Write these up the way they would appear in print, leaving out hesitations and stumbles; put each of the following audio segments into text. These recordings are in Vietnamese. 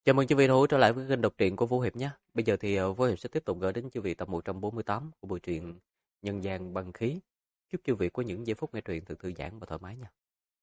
Chào mừng quý vị đã trở lại với kênh đọc truyện của Vũ Hiệp nhé. Bây giờ thì Vũ Hiệp sẽ tiếp tục gửi đến quý vị tập 148 của bộ truyện Nhân gian băng khí. Chúc quý vị có những giây phút nghe truyện thật thư giãn và thoải mái nha.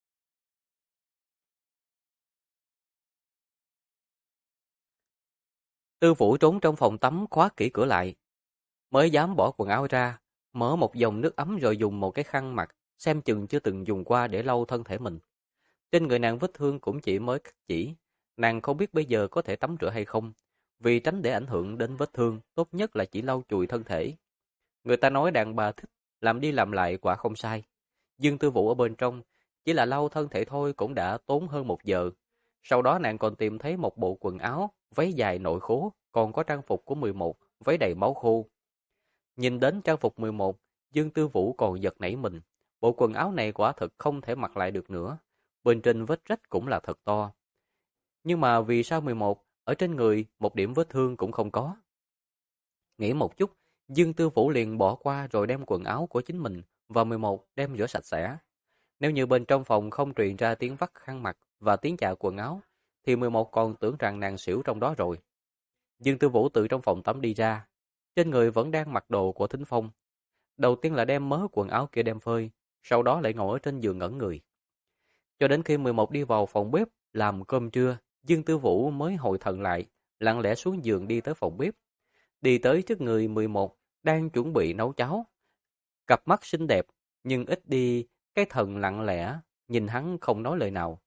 Tư Vũ trốn trong phòng tắm khóa kỹ cửa lại, mới dám bỏ quần áo ra, mở một dòng nước ấm rồi dùng một cái khăn mặt, xem chừng chưa từng dùng qua để lau thân thể mình. Trên người nàng vết thương cũng chỉ mới cắt chỉ, nàng không biết bây giờ có thể tắm rửa hay không. Vì tránh để ảnh hưởng đến vết thương, tốt nhất là chỉ lau chùi thân thể. Người ta nói đàn bà thích làm đi làm lại quả không sai. Dương Tư Vũ ở bên trong, chỉ là lau thân thể thôi cũng đã tốn hơn 1 giờ. Sau đó nàng còn tìm thấy một bộ quần áo, váy dài nội khố, còn có trang phục của 11, váy đầy máu khô. Nhìn đến trang phục 11, Dương Tư Vũ còn giật nảy mình. Bộ quần áo này quả thực không thể mặc lại được nữa. Bên trên vết rách cũng là thật to. Nhưng mà vì sao 11, ở trên người một điểm vết thương cũng không có? Nghĩ một chút, Dương Tư Vũ liền bỏ qua rồi đem quần áo của chính mình và 11 đem rửa sạch sẽ. Nếu như bên trong phòng không truyền ra tiếng vắt khăn mặt và tiếng chà quần áo, thì 11 còn tưởng rằng nàng xỉu trong đó rồi. Dương Tư Vũ từ trong phòng tắm đi ra, trên người vẫn đang mặc đồ của Thính Phong. Đầu tiên là đem mớ quần áo kia đem phơi, sau đó lại ngồi ở trên giường ngẩn người. Cho đến khi 11 đi vào phòng bếp làm cơm trưa, Dương Tư Vũ mới hồi thần lại, lặng lẽ xuống giường đi tới phòng bếp. Đi tới trước người 11, đang chuẩn bị nấu cháo. Cặp mắt xinh đẹp, nhưng ít đi, cái thần lặng lẽ, nhìn hắn không nói lời nào.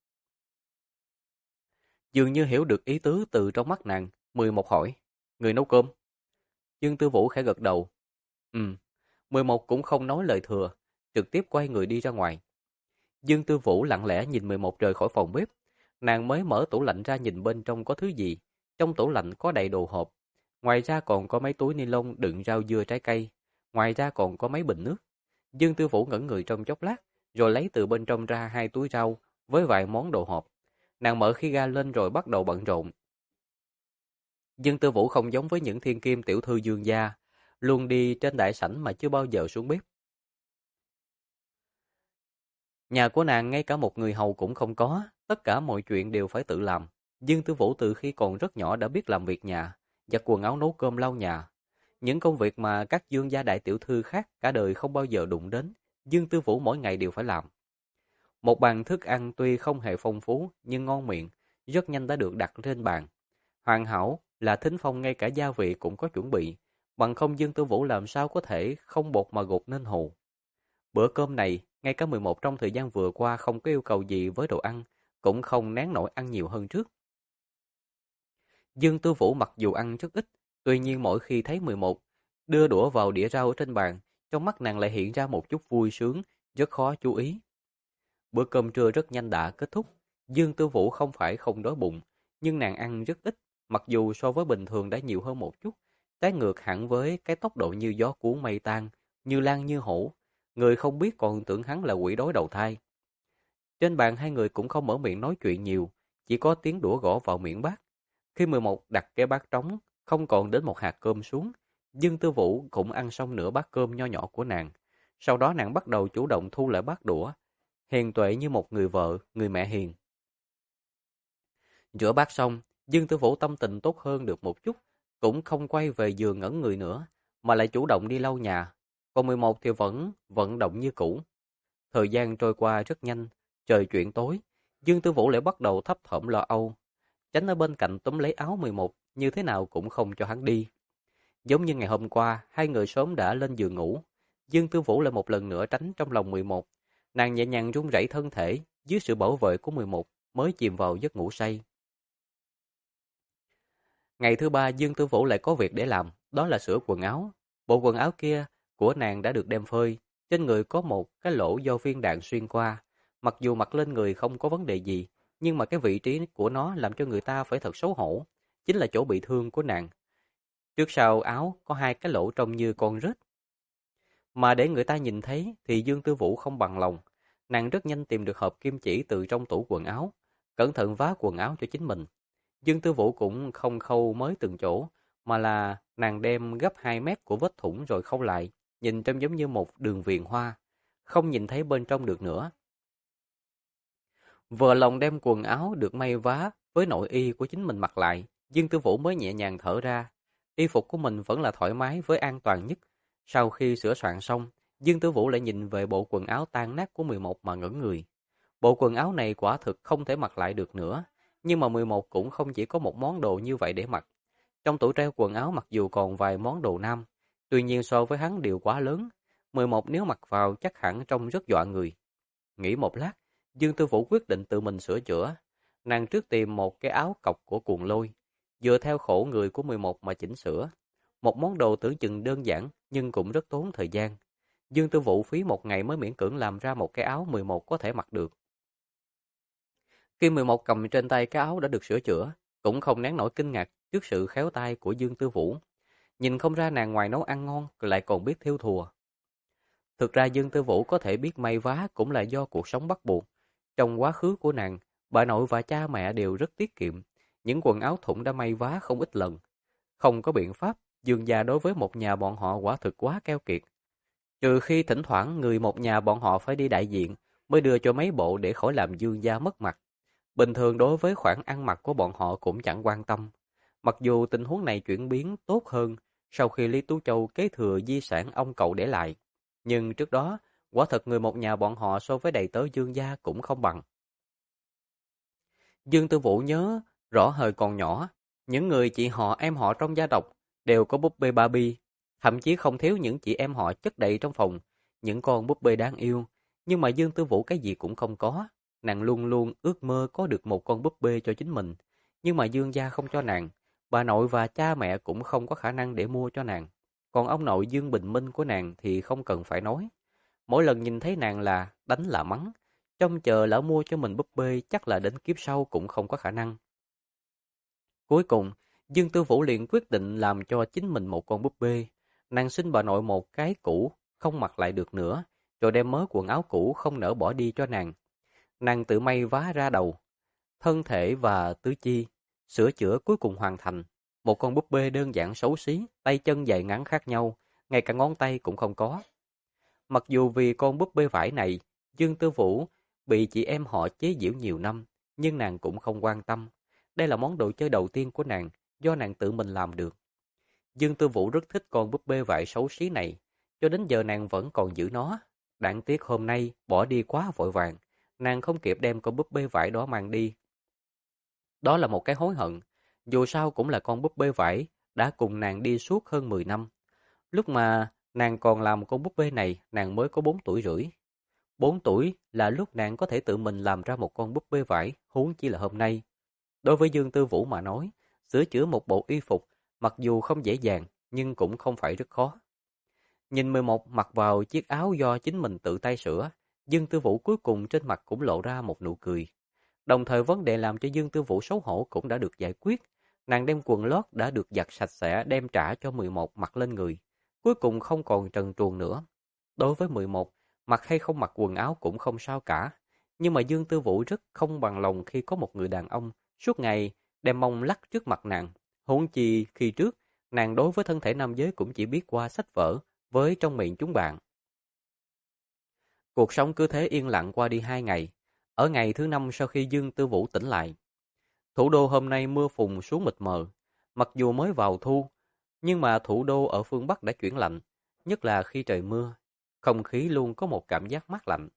Dường như hiểu được ý tứ từ trong mắt nàng, 11 hỏi, người nấu cơm. Dương Tư Vũ khẽ gật đầu. Ừ, 11 cũng không nói lời thừa, trực tiếp quay người đi ra ngoài. Dương Tư Vũ lặng lẽ nhìn 11 rời khỏi phòng bếp. Nàng mới mở tủ lạnh ra nhìn bên trong có thứ gì. Trong tủ lạnh có đầy đồ hộp. Ngoài ra còn có mấy túi ni lông đựng rau dưa trái cây. Ngoài ra còn có mấy bình nước. Dương Tư Vũ ngẩn người trong chốc lát, rồi lấy từ bên trong ra 2 túi rau với vài món đồ hộp. Nàng mở khí ga lên rồi bắt đầu bận rộn. Dương Tư Vũ không giống với những thiên kim tiểu thư Dương gia, luôn đi trên đại sảnh mà chưa bao giờ xuống bếp. Nhà của nàng ngay cả một người hầu cũng không có, tất cả mọi chuyện đều phải tự làm. Dương Tư Vũ từ khi còn rất nhỏ đã biết làm việc nhà, giặt quần áo, nấu cơm, lau nhà. Những công việc mà các Dương gia đại tiểu thư khác cả đời không bao giờ đụng đến, Dương Tư Vũ mỗi ngày đều phải làm. Một bàn thức ăn tuy không hề phong phú nhưng ngon miệng, rất nhanh đã được đặt trên bàn. Hoàn hảo là Thính Phong ngay cả gia vị cũng có chuẩn bị, bằng không Dương Tư Vũ làm sao có thể không bột mà gột nên hồ. Bữa cơm này, ngay cả 11 trong thời gian vừa qua không có yêu cầu gì với đồ ăn, cũng không nén nổi ăn nhiều hơn trước. Dương Tư Vũ mặc dù ăn rất ít, tuy nhiên mỗi khi thấy 11 đưa đũa vào đĩa rau ở trên bàn, trong mắt nàng lại hiện ra một chút vui sướng, rất khó chú ý. Bữa cơm trưa rất nhanh đã kết thúc. Dương Tư Vũ không phải không đói bụng, nhưng nàng ăn rất ít, mặc dù so với bình thường đã nhiều hơn một chút, trái ngược hẳn với cái tốc độ như gió cuốn mây tan, như lang như hổ. Người không biết còn tưởng hắn là quỷ đói đầu thai. Trên bàn hai người cũng không mở miệng nói chuyện nhiều, chỉ có tiếng đũa gõ vào miệng bát. Khi 11 đặt cái bát trống, không còn đến một hạt cơm xuống, Dương Tư Vũ cũng ăn xong nửa bát cơm nho nhỏ của nàng. Sau đó nàng bắt đầu chủ động thu lại bát đũa, hiền tuệ như một người vợ, người mẹ hiền. Rửa bát xong, Dương Tư Vũ tâm tình tốt hơn được một chút, cũng không quay về giường ngẩn người nữa, mà lại chủ động đi lau nhà. Còn 11 thì vẫn vận động như cũ. Thời gian trôi qua rất nhanh, trời chuyển tối, Dương Tư Vũ lại bắt đầu thấp thỏm lo âu. Tránh ở bên cạnh túm lấy áo 11, như thế nào cũng không cho hắn đi. Giống như ngày hôm qua, hai người sớm đã lên giường ngủ. Dương Tư Vũ lại một lần nữa tránh trong lòng 11. Nàng nhẹ nhàng run rẩy thân thể, dưới sự bảo vệ của 11, mới chìm vào giấc ngủ say. Ngày thứ ba, Dương Tư Vũ lại có việc để làm, đó là sửa quần áo. Bộ quần áo kia của nàng đã được đem phơi, trên người có một cái lỗ do viên đạn xuyên qua. Mặc dù mặc lên người không có vấn đề gì, nhưng mà cái vị trí của nó làm cho người ta phải thật xấu hổ, chính là chỗ bị thương của nàng. Trước sau áo có 2 cái lỗ trông như con rết. Mà để người ta nhìn thấy thì Dương Tư Vũ không bằng lòng. Nàng rất nhanh tìm được hộp kim chỉ từ trong tủ quần áo, cẩn thận vá quần áo cho chính mình. Dương Tư Vũ cũng không khâu mới từng chỗ, mà là nàng đem gấp 2 mét của vết thủng rồi khâu lại, nhìn trông giống như một đường viền hoa, không nhìn thấy bên trong được nữa. Vừa lòng đem quần áo được may vá với nội y của chính mình mặc lại, Dương Tư Vũ mới nhẹ nhàng thở ra. Y phục của mình vẫn là thoải mái với an toàn nhất. Sau khi sửa soạn xong, Dương Tư Vũ lại nhìn về bộ quần áo tan nát của 11 mà ngẩn người. Bộ quần áo này quả thực không thể mặc lại được nữa, nhưng mà 11 cũng không chỉ có một món đồ như vậy để mặc. Trong tủ treo quần áo mặc dù còn vài món đồ nam, tuy nhiên so với hắn đều quá lớn. 11 nếu mặc vào chắc hẳn trông rất dọa người. Nghĩ một lát, Dương Tư Vũ quyết định tự mình sửa chữa. Nàng trước tìm một cái áo cộc của Cuồng Lôi, dựa theo khổ người của 11 mà chỉnh sửa. Một món đồ tưởng chừng đơn giản nhưng cũng rất tốn thời gian. Dương Tư Vũ phí một ngày mới miễn cưỡng làm ra một cái áo 11 có thể mặc được. Khi 11 cầm trên tay cái áo đã được sửa chữa, cũng không nén nổi kinh ngạc trước sự khéo tay của Dương Tư Vũ. Nhìn không ra nàng ngoài nấu ăn ngon lại còn biết thêu thùa. Thực ra Dương Tư Vũ có thể biết may vá cũng là do cuộc sống bắt buộc. Trong quá khứ của nàng, bà nội và cha mẹ đều rất tiết kiệm. Những quần áo thụng đã may vá không ít lần. Không có biện pháp, Dương gia đối với một nhà bọn họ quả thực quá keo kiệt. Trừ khi thỉnh thoảng người một nhà bọn họ phải đi đại diện, mới đưa cho mấy bộ để khỏi làm Dương gia mất mặt. Bình thường đối với khoản ăn mặc của bọn họ cũng chẳng quan tâm. Mặc dù tình huống này chuyển biến tốt hơn sau khi Lý Tú Châu kế thừa di sản ông cậu để lại. Nhưng trước đó, quả thật người một nhà bọn họ so với đầy tớ Dương gia cũng không bằng. Dương Tư Vũ nhớ rõ thời còn nhỏ, những người chị họ em họ trong gia tộc đều có búp bê Barbie, thậm chí không thiếu những chị em họ chất đầy trong phòng, những con búp bê đáng yêu. Nhưng mà Dương Tư Vũ cái gì cũng không có, nàng luôn luôn ước mơ có được một con búp bê cho chính mình. Nhưng mà Dương gia không cho nàng, bà nội và cha mẹ cũng không có khả năng để mua cho nàng. Còn ông nội Dương Bình Minh của nàng thì không cần phải nói. Mỗi lần nhìn thấy nàng là đánh là mắng, trông chờ lỡ mua cho mình búp bê chắc là đến kiếp sau cũng không có khả năng. Cuối cùng, Dương Tư Vũ liền quyết định làm cho chính mình một con búp bê. Nàng xin bà nội một cái cũ, không mặc lại được nữa, rồi đem mớ quần áo cũ không nỡ bỏ đi cho nàng. Nàng tự may vá ra đầu, thân thể và tứ chi, sửa chữa cuối cùng hoàn thành. Một con búp bê đơn giản xấu xí, tay chân dài ngắn khác nhau, ngay cả ngón tay cũng không có. Mặc dù vì con búp bê vải này, Dương Tư Vũ bị chị em họ chế giễu nhiều năm, nhưng nàng cũng không quan tâm. Đây là món đồ chơi đầu tiên của nàng, do nàng tự mình làm được. Dương Tư Vũ rất thích con búp bê vải xấu xí này, cho đến giờ nàng vẫn còn giữ nó. Đáng tiếc hôm nay bỏ đi quá vội vàng, nàng không kịp đem con búp bê vải đó mang đi. Đó là một cái hối hận, dù sao cũng là con búp bê vải, đã cùng nàng đi suốt hơn 10 năm. Lúc mà nàng còn làm con búp bê này, nàng mới có 4 tuổi rưỡi. 4 tuổi là lúc nàng có thể tự mình làm ra một con búp bê vải, huống chi là hôm nay. Đối với Dương Tư Vũ mà nói, sửa chữa một bộ y phục, mặc dù không dễ dàng, nhưng cũng không phải rất khó. Nhìn 11 mặc vào chiếc áo do chính mình tự tay sửa, Dương Tư Vũ cuối cùng trên mặt cũng lộ ra một nụ cười. Đồng thời vấn đề làm cho Dương Tư Vũ xấu hổ cũng đã được giải quyết. Nàng đem quần lót đã được giặt sạch sẽ đem trả cho 11 mặc lên người. Cuối cùng không còn trần truồng nữa. Đối với 11, mặc hay không mặc quần áo cũng không sao cả. Nhưng mà Dương Tư Vũ rất không bằng lòng khi có một người đàn ông suốt ngày đem mông lắc trước mặt nàng. Huống chi khi trước, nàng đối với thân thể nam giới cũng chỉ biết qua sách vở với trong miệng chúng bạn. Cuộc sống cứ thế yên lặng qua đi 2 ngày. Ở ngày thứ 5 sau khi Dương Tư Vũ tỉnh lại, thủ đô hôm nay mưa phùn xuống mịt mờ. Mặc dù mới vào thu, nhưng mà thủ đô ở phương Bắc đã chuyển lạnh, nhất là khi trời mưa, không khí luôn có một cảm giác mát lạnh.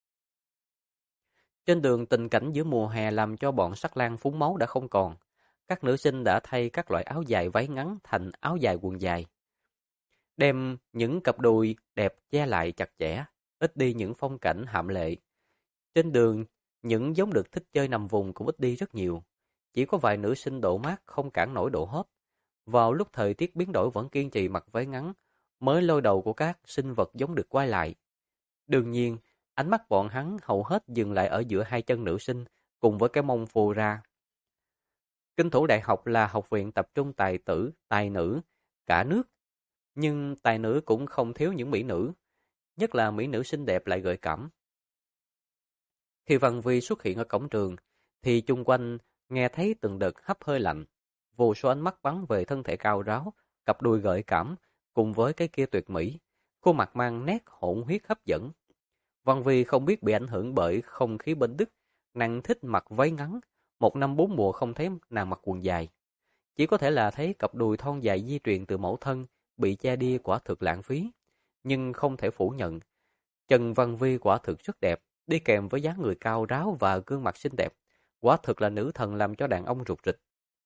Trên đường tình cảnh giữa mùa hè làm cho bọn sắc lang phúng máu đã không còn. Các nữ sinh đã thay các loại áo dài váy ngắn thành áo dài quần dài, đem những cặp đùi đẹp che lại chặt chẽ, ít đi những phong cảnh hạm lệ. Trên đường, những giống được thích chơi nằm vùng cũng ít đi rất nhiều. Chỉ có vài nữ sinh độ mát không cản nổi độ hot. Vào lúc thời tiết biến đổi vẫn kiên trì mặc váy ngắn, mới lôi đầu của các sinh vật giống được quay lại. Đương nhiên, ánh mắt bọn hắn hầu hết dừng lại ở giữa hai chân nữ sinh, cùng với cái mông phù ra. Kinh thủ đại học là học viện tập trung tài tử, tài nữ, cả nước. Nhưng tài nữ cũng không thiếu những mỹ nữ, nhất là mỹ nữ xinh đẹp lại gợi cảm. Khi Văn Vi xuất hiện ở cổng trường, thì chung quanh nghe thấy từng đợt hấp hơi lạnh. Vô số ánh mắt bắn về thân thể cao ráo, cặp đùi gợi cảm, cùng với cái kia tuyệt mỹ, khuôn mặt mang nét hỗn huyết hấp dẫn. Văn Vi không biết bị ảnh hưởng bởi không khí bên Đức, nàng thích mặc váy ngắn, một năm bốn mùa không thấy nàng mặc quần dài. Chỉ có thể là thấy cặp đùi thon dài di truyền từ mẫu thân, bị che đi quả thực lãng phí. Nhưng không thể phủ nhận, Trần Văn Vi quả thực rất đẹp, đi kèm với dáng người cao ráo và gương mặt xinh đẹp. Quả thực là nữ thần làm cho đàn ông rụt rịch.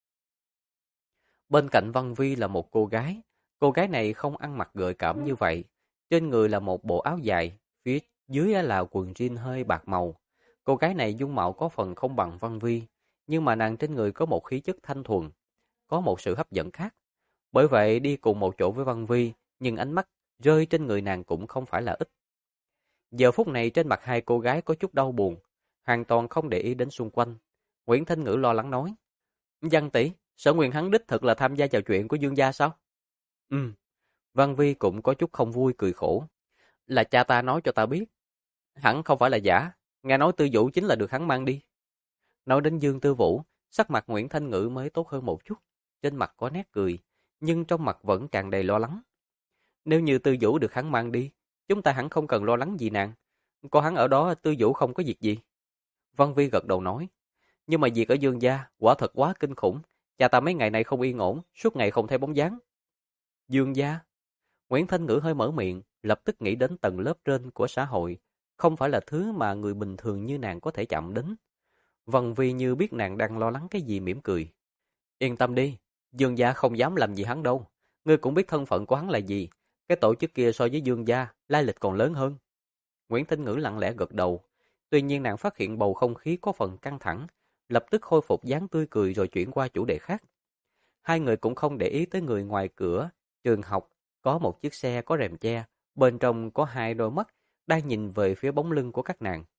Bên cạnh Văn Vi là một cô gái này không ăn mặc gợi cảm như vậy. Trên người là một bộ áo dài, phía dưới là quần jean hơi bạc màu. Cô gái này dung mạo có phần không bằng Văn Vi, nhưng mà nàng trên người có một khí chất thanh thuần, có một sự hấp dẫn khác. Bởi vậy đi cùng một chỗ với Văn Vi, nhưng ánh mắt rơi trên người nàng cũng không phải là ít. Giờ phút này trên mặt hai cô gái có chút đau buồn, hoàn toàn không để ý đến xung quanh. Nguyễn Thanh Ngữ lo lắng nói, Văn tỷ, Sở Nguyên hắn đích thực là tham gia vào chuyện của Dương gia sao? Ừ, Văn Vi cũng có chút không vui cười khổ. Là cha ta nói cho ta biết. Hẳn không phải là giả, nghe nói Tư Vũ chính là được hắn mang đi. Nói đến Dương Tư Vũ, sắc mặt Nguyễn Thanh Ngữ mới tốt hơn một chút. Trên mặt có nét cười, nhưng trong mặt vẫn tràn đầy lo lắng. Nếu như Tư Vũ được hắn mang đi, chúng ta hẳn không cần lo lắng gì nàng. Có hắn ở đó Tư Vũ không có việc gì. Văn Vi gật đầu nói. Nhưng mà việc ở Dương gia quả thật quá kinh khủng. Cha ta mấy ngày này không yên ổn, suốt ngày không thấy bóng dáng. Dương gia? Nguyễn Thanh Ngữ hơi mở miệng, lập tức nghĩ đến tầng lớp trên của xã hội. Không phải là thứ mà người bình thường như nàng có thể chạm đến. Văn Vi như biết nàng đang lo lắng cái gì mỉm cười. Yên tâm đi, Dương gia không dám làm gì hắn đâu. Ngươi cũng biết thân phận của hắn là gì. Cái tổ chức kia so với Dương gia, lai lịch còn lớn hơn. Nguyễn Thanh Ngữ lặng lẽ gật đầu. Tuy nhiên nàng phát hiện bầu không khí có phần căng thẳng, lập tức khôi phục dáng tươi cười rồi chuyển qua chủ đề khác. Hai người cũng không để ý tới người ngoài cửa, trường học, có một chiếc xe có rèm che, bên trong có hai đôi mắt đang nhìn về phía bóng lưng của các nàng.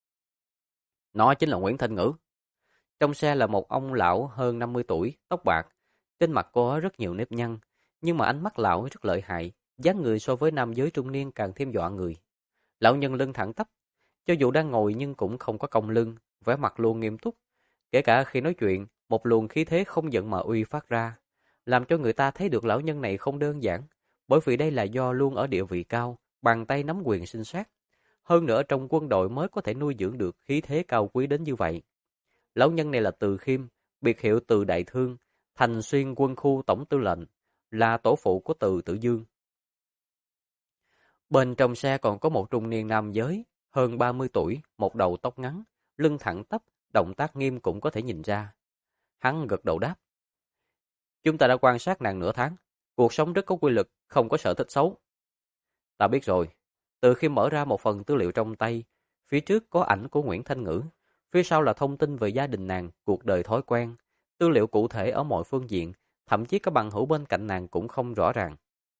Nó chính là Nguyễn Thanh Ngữ. Trong xe là một ông lão hơn 50 tuổi, tóc bạc, trên mặt có rất nhiều nếp nhăn, nhưng mà ánh mắt lão rất lợi hại, dáng người so với nam giới trung niên càng thêm dọa người. Lão nhân lưng thẳng tắp, cho dù đang ngồi nhưng cũng không có cong lưng, vẻ mặt luôn nghiêm túc. Kể cả khi nói chuyện, một luồng khí thế không giận mà uy phát ra, làm cho người ta thấy được lão nhân này không đơn giản, bởi vì đây là do luôn ở địa vị cao, bàn tay nắm quyền sinh sát. Hơn nữa trong quân đội mới có thể nuôi dưỡng được khí thế cao quý đến như vậy. Lão nhân này là Từ Khiêm, biệt hiệu Từ Đại Thương, Thành Xuyên quân khu tổng tư lệnh, là tổ phụ của Từ Tử Dương. Bên trong xe còn có một trung niên nam giới, hơn 30 tuổi, một đầu tóc ngắn, lưng thẳng tắp, động tác nghiêm cũng có thể nhìn ra. Hắn gật đầu đáp. Chúng ta đã quan sát nàng nửa tháng, cuộc sống rất có quy luật, không có sở thích xấu. Ta biết rồi. Từ khi mở ra một phần tư liệu trong tay, phía trước có ảnh của Nguyễn Thanh Ngữ, phía sau là thông tin về gia đình nàng, cuộc đời thói quen, tư liệu cụ thể ở mọi phương diện, thậm chí các bằng hữu bên cạnh nàng cũng không rõ ràng.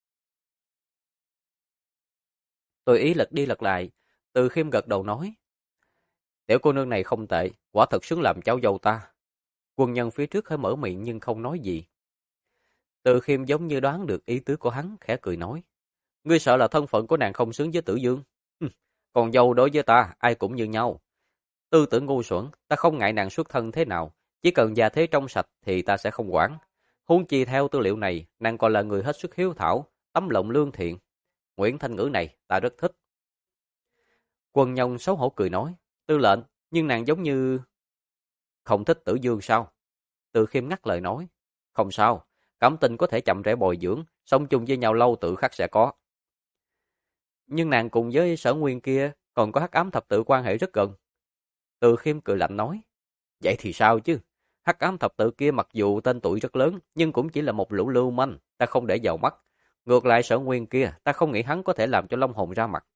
Tôi ý lật đi lật lại, Từ Khiêm gật đầu nói. Tiểu cô nương này không tệ, quả thật xứng làm cháu dâu ta. Quân nhân phía trước hơi mở miệng nhưng không nói gì. Từ Khiêm giống như đoán được ý tứ của hắn, khẽ cười nói. Ngươi sợ là thân phận của nàng không xứng với Tử Dương. Còn dâu đối với ta, ai cũng như nhau. Tư tưởng ngu xuẩn, ta không ngại nàng xuất thân thế nào. Chỉ cần gia thế trong sạch thì ta sẽ không quản. Huống chi theo tư liệu này, nàng còn là người hết sức hiếu thảo, tấm lòng lương thiện. Nguyễn Thanh Ngữ này, ta rất thích. Quân nhân xấu hổ cười nói. Tư lệnh, nhưng nàng giống như... Không thích Tử Dương sao? Từ Khiêm ngắt lời nói. Không sao, cảm tình có thể chậm rãi bồi dưỡng, sống chung với nhau lâu tự khắc sẽ có. Nhưng nàng cùng với Sở Nguyên kia còn có Hắc Ám Thập Tự quan hệ rất gần. Từ Khiêm cười lạnh nói. Vậy thì sao chứ? Hắc Ám Thập Tự kia mặc dù tên tuổi rất lớn, nhưng cũng chỉ là một lũ lưu manh, ta không để vào mắt. Ngược lại Sở Nguyên kia, ta không nghĩ hắn có thể làm cho Long Hồn ra mặt.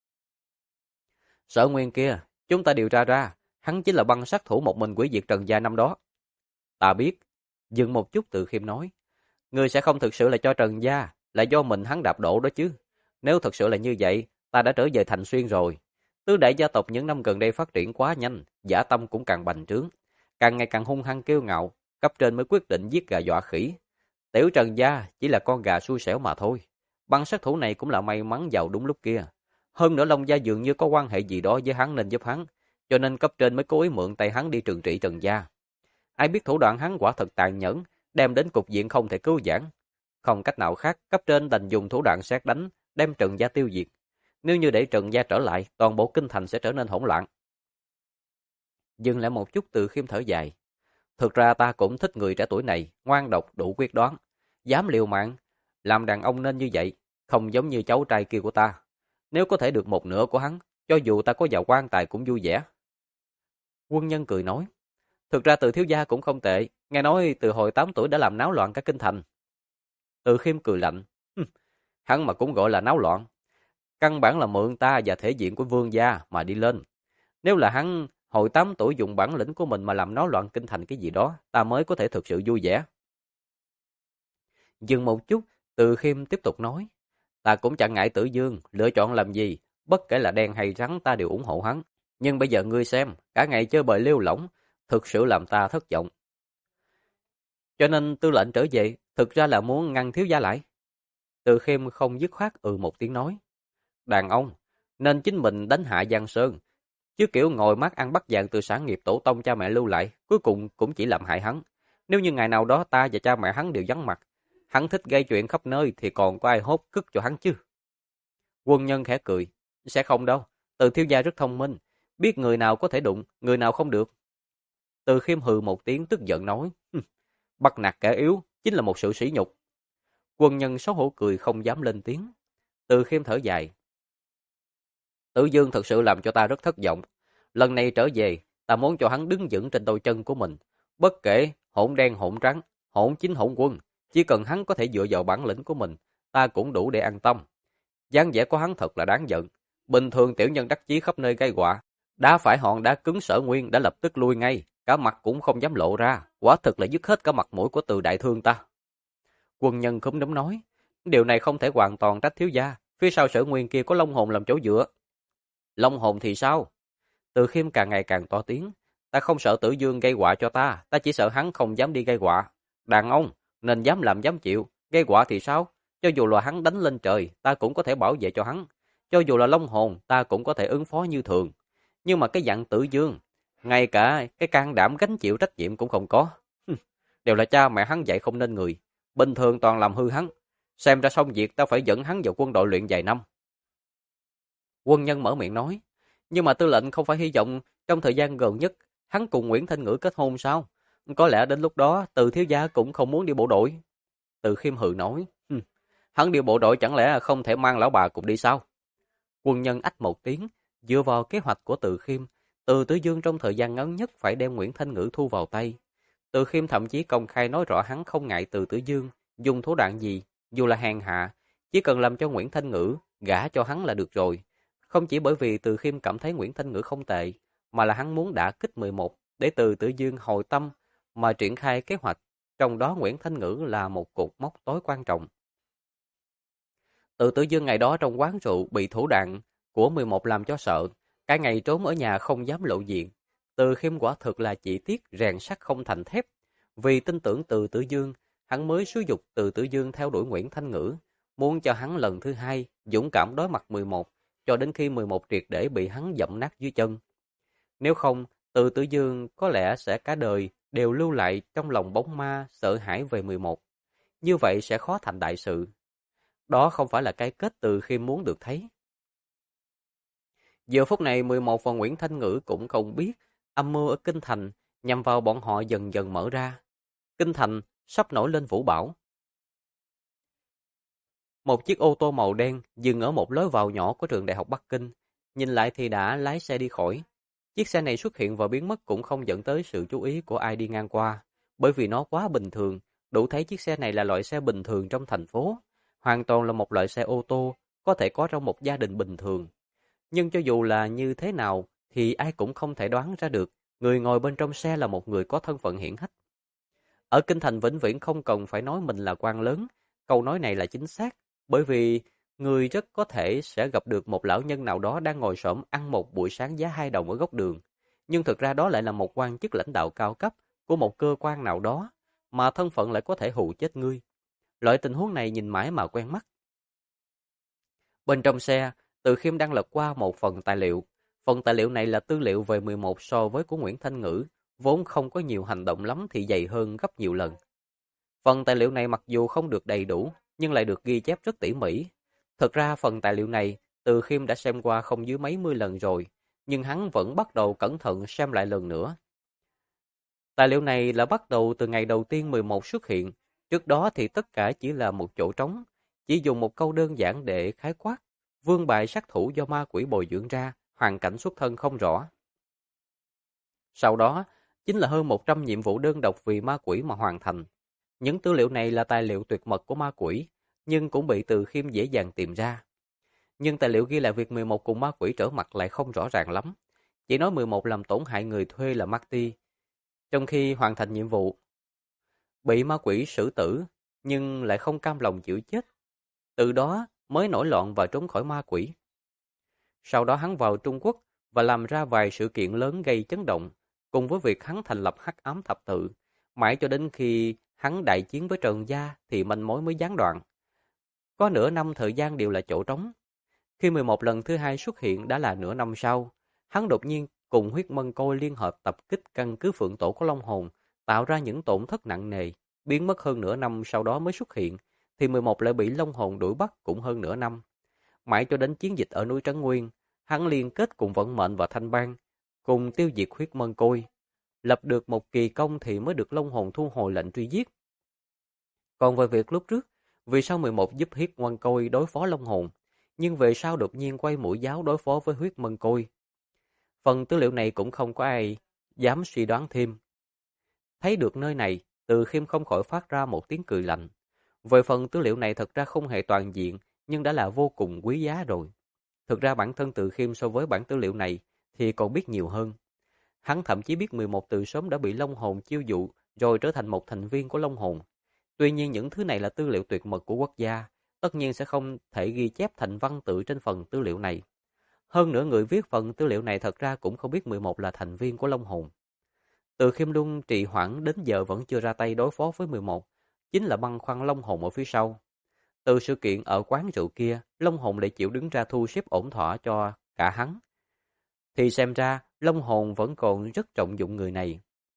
Sở Nguyên kia, chúng ta điều tra ra, hắn chính là băng sát thủ một mình hủy diệt Trần gia năm đó. Ta biết. Dừng một chút Từ Khiêm nói. Ngươi sẽ không thực sự là cho Trần gia, là do mình hắn đạp đổ đó chứ. Nếu thực sự là như vậy, ta đã trở về Thành Xuyên rồi. Tứ đại gia tộc những năm gần đây phát triển quá nhanh, dã tâm cũng càng bành trướng, càng ngày càng hung hăng kiêu ngạo, cấp trên mới quyết định giết gà dọa khỉ. Tiểu Trần gia chỉ là con gà xui xẻo mà thôi. Băng sát thủ này cũng là may mắn vào đúng lúc kia. Hơn nữa Long gia dường như có quan hệ gì đó với hắn nên giúp hắn, cho nên cấp trên mới cố ý mượn tay hắn đi trừng trị Trần gia. Ai biết thủ đoạn hắn quả thật tàn nhẫn, đem đến cục diện không thể cứu vãn. Không cách nào khác, cấp trên đành dùng thủ đoạn sét đánh, đem Trần gia tiêu diệt. Nếu như để Trần gia trở lại, toàn bộ kinh thành sẽ trở nên hỗn loạn. Dừng lại một chút, Từ Khiêm thở dài. Thực ra ta cũng thích người trẻ tuổi này, ngoan độc, đủ quyết đoán, dám liều mạng. Làm đàn ông nên như vậy, không giống như cháu trai kia của ta. Nếu có thể được một nửa của hắn, cho dù ta có vào quan tài cũng vui vẻ. Quân Nhân cười nói, thực ra Từ thiếu gia cũng không tệ, nghe nói từ hồi 8 tuổi đã làm náo loạn cả kinh thành. Từ Khiêm cười lạnh, hắn mà cũng gọi là náo loạn. Căn bản là mượn ta và thể diện của vương gia mà đi lên. Nếu là hắn hồi 8 tuổi dùng bản lĩnh của mình mà làm náo loạn kinh thành cái gì đó, ta mới có thể thực sự vui vẻ. Dừng một chút, Từ Khiêm tiếp tục nói, ta cũng chẳng ngại Tử Dương, lựa chọn làm gì, bất kể là đen hay trắng ta đều ủng hộ hắn. Nhưng bây giờ ngươi xem, cả ngày chơi bời lêu lỏng, thực sự làm ta thất vọng. Cho nên tư lệnh trở về, thực ra là muốn ngăn thiếu gia lại. Từ Khiêm không dứt khoát một tiếng nói, đàn ông, nên chính mình đánh hạ Giang Sơn, chứ kiểu ngồi mắt ăn bắt vàng từ sản nghiệp tổ tông cha mẹ lưu lại, cuối cùng cũng chỉ làm hại hắn. Nếu như ngày nào đó ta và cha mẹ hắn đều vắng mặt, hắn thích gây chuyện khắp nơi thì còn có ai hốt cức cho hắn chứ. Quân Nhân khẽ cười, sẽ không đâu, Từ thiếu gia rất thông minh, biết người nào có thể đụng, người nào không được. Từ Khiêm hừ một tiếng tức giận nói, bắt nạt kẻ yếu chính là một sự sỉ nhục. Quân Nhân xấu hổ cười không dám lên tiếng. Từ Khiêm thở dài, Tử Dương thật sự làm cho ta rất thất vọng. Lần này trở về, ta muốn cho hắn đứng vững trên đôi chân của mình. Bất kể hỗn đen hỗn trắng, hỗn chính hỗn quân, chỉ cần hắn có thể dựa vào bản lĩnh của mình, ta cũng đủ để an tâm. Dáng vẻ của hắn thật là đáng giận. Bình thường tiểu nhân đắc chí khắp nơi gây họa, đá phải hòn đá cứng Sở Nguyên đã lập tức lui ngay, cả mặt cũng không dám lộ ra, quả thực là dứt hết cả mặt mũi của Từ đại thương ta. Quân Nhân khúm núm nói, điều này không thể hoàn toàn trách thiếu gia, phía sau Sở Nguyên kia có Long Hồn làm chỗ dựa. Long Hồn thì sao? Từ Khiêm càng ngày càng to tiếng, ta không sợ Tử Dương gây họa cho ta, ta chỉ sợ hắn không dám đi gây họa. Đàn ông nên dám làm dám chịu, gây họa thì sao? Cho dù là hắn đánh lên trời, ta cũng có thể bảo vệ cho hắn. Cho dù là Long Hồn, ta cũng có thể ứng phó như thường. Nhưng mà cái dạng Tử Dương, ngay cả cái can đảm gánh chịu trách nhiệm cũng không có. Đều là cha mẹ hắn dạy không nên người, bình thường toàn làm hư hắn. Xem ra xong việc ta phải dẫn hắn vào quân đội luyện vài năm. Quân Nhân mở miệng nói, nhưng mà tư lệnh không phải hy vọng trong thời gian gần nhất hắn cùng Nguyễn Thanh Ngữ kết hôn sao? Có lẽ đến lúc đó Từ thiếu gia cũng không muốn đi bộ đội. Từ Khiêm hừ nói, hắn đi bộ đội chẳng lẽ không thể mang lão bà cùng đi sao? Quân Nhân ách một tiếng, dựa vào kế hoạch của Từ Khiêm, Từ Tử Dương trong thời gian ngắn nhất phải đem Nguyễn Thanh Ngữ thu vào tay. Từ Khiêm thậm chí công khai nói rõ hắn không ngại Từ Tử Dương dùng thủ đoạn gì, dù là hèn hạ, chỉ cần làm cho Nguyễn Thanh Ngữ gả cho hắn là được rồi. Không chỉ bởi vì Từ Khiêm cảm thấy Nguyễn Thanh Ngữ không tệ, mà là hắn muốn đả kích 11 để Từ Tử Dương hồi tâm mà triển khai kế hoạch, trong đó Nguyễn Thanh Ngữ là một cột mốc tối quan trọng. Từ Tử Dương ngày đó trong quán rượu bị thủ đoạn của 11 làm cho sợ, cả ngày trốn ở nhà không dám lộ diện. Từ Khiêm quả thực là chỉ tiếc rèn sắt không thành thép. Vì tin tưởng Từ Tử Dương, hắn mới xúi dục Từ Tử Dương theo đuổi Nguyễn Thanh Ngữ, muốn cho hắn lần thứ hai dũng cảm đối mặt 11, cho đến khi 11 triệt để bị hắn dẫm nát dưới chân. Nếu không, Từ Tử Dương có lẽ sẽ cả đời đều lưu lại trong lòng bóng ma sợ hãi về 11. Như vậy sẽ khó thành đại sự. Đó không phải là cái kết Từ Khiêm muốn được thấy. Giờ phút này 11 và Nguyễn Thanh Ngữ cũng không biết âm mưu ở Kinh Thành nhằm vào bọn họ dần dần mở ra. Kinh Thành sắp nổi lên vũ bão. Một chiếc ô tô màu đen dừng ở một lối vào nhỏ của trường đại học Bắc Kinh. Nhìn lại thì đã lái xe đi khỏi. Chiếc xe này xuất hiện và biến mất cũng không dẫn tới sự chú ý của ai đi ngang qua. Bởi vì nó quá bình thường, đủ thấy chiếc xe này là loại xe bình thường trong thành phố. Hoàn toàn là một loại xe ô tô, có thể có trong một gia đình bình thường. Nhưng cho dù là như thế nào, thì ai cũng không thể đoán ra được người ngồi bên trong xe là một người có thân phận hiển hách. Ở Kinh Thành vĩnh viễn không cần phải nói mình là quan lớn, câu nói này là chính xác, bởi vì người rất có thể sẽ gặp được một lão nhân nào đó đang ngồi xổm ăn một buổi sáng giá 2 đồng ở góc đường. Nhưng thực ra đó lại là một quan chức lãnh đạo cao cấp của một cơ quan nào đó, mà thân phận lại có thể hù chết ngươi. Loại tình huống này nhìn mãi mà quen mắt. Bên trong xe, Từ Khiêm đang lật qua một phần tài liệu. Phần tài liệu này là tư liệu về 11 so với của Nguyễn Thanh Ngữ, vốn không có nhiều hành động lắm thì dày hơn gấp nhiều lần. Phần tài liệu này mặc dù không được đầy đủ, nhưng lại được ghi chép rất tỉ mỉ. Thực ra phần tài liệu này, Từ Khiêm đã xem qua không dưới mấy mươi lần rồi. nhưng hắn vẫn bắt đầu cẩn thận xem lại lần nữa. Tài liệu này là bắt đầu từ ngày đầu tiên 11 xuất hiện, trước đó thì tất cả chỉ là một chỗ trống, chỉ dùng một câu đơn giản để khái quát, vương bại sát thủ do ma quỷ bồi dưỡng ra, hoàn cảnh xuất thân không rõ. Sau đó, chính là hơn 100 nhiệm vụ đơn độc vì ma quỷ mà hoàn thành. Những tư liệu này là tài liệu tuyệt mật của ma quỷ, nhưng cũng bị Từ Khiêm dễ dàng tìm ra. Nhưng tài liệu ghi lại việc 11 cùng ma quỷ trở mặt lại không rõ ràng lắm. Chỉ nói 11 làm tổn hại người thuê là Marty, trong khi hoàn thành nhiệm vụ, bị ma quỷ xử tử, nhưng lại không cam lòng chịu chết. Từ đó mới nổi loạn và trốn khỏi ma quỷ. Sau đó hắn vào Trung Quốc và làm ra vài sự kiện lớn gây chấn động, cùng với việc hắn thành lập Hắc Ám Thập Tự, mãi cho đến khi hắn đại chiến với Trần Gia thì manh mối mới gián đoạn. Có nửa năm thời gian đều là chỗ trống. Khi 11 lần thứ hai xuất hiện đã là nửa năm sau, hắn đột nhiên cùng huyết mân côi liên hợp tập kích căn cứ Phượng Tổ của Long Hồn, tạo ra những tổn thất nặng nề, biến mất hơn nửa năm sau đó mới xuất hiện, thì 11 lại bị Long Hồn đuổi bắt cũng hơn nửa năm. Mãi cho đến chiến dịch ở núi Trấn Nguyên, hắn liên kết cùng Vận Mệnh và Thanh Bang, cùng tiêu diệt huyết mân côi, lập được một kỳ công thì mới được Long Hồn thu hồi lệnh truy giết. Còn về việc lúc trước, vì sao 11 giúp huyết mân côi đối phó Long Hồn, nhưng về sau đột nhiên quay mũi giáo đối phó với huyết mân côi. Phần tư liệu này cũng không có ai dám suy đoán thêm. Thấy được nơi này, Từ Khiêm không khỏi phát ra một tiếng cười lạnh. Về phần tư liệu này thật ra không hề toàn diện, nhưng đã là vô cùng quý giá rồi. Thực ra bản thân Từ Khiêm so với bản tư liệu này thì còn biết nhiều hơn. Hắn thậm chí biết 11 từ sớm đã bị Long Hồn chiêu dụ rồi trở thành một thành viên của Long Hồn. Tuy nhiên những thứ này là tư liệu tuyệt mật của quốc gia, tất nhiên sẽ không thể ghi chép thành văn tự trên phần tư liệu này. Hơn nữa người viết phần tư liệu này thật ra cũng không biết 11 là thành viên của Long Hồn. Từ Khiêm Luân trì hoãn đến giờ vẫn chưa ra tay đối phó với 11, chính là băn khoăn Long Hồn ở phía sau. Từ sự kiện ở quán rượu kia, Long Hồn lại chịu đứng ra thu xếp ổn thỏa cho cả hắn. Thì xem ra, Long Hồn vẫn còn rất trọng dụng người này.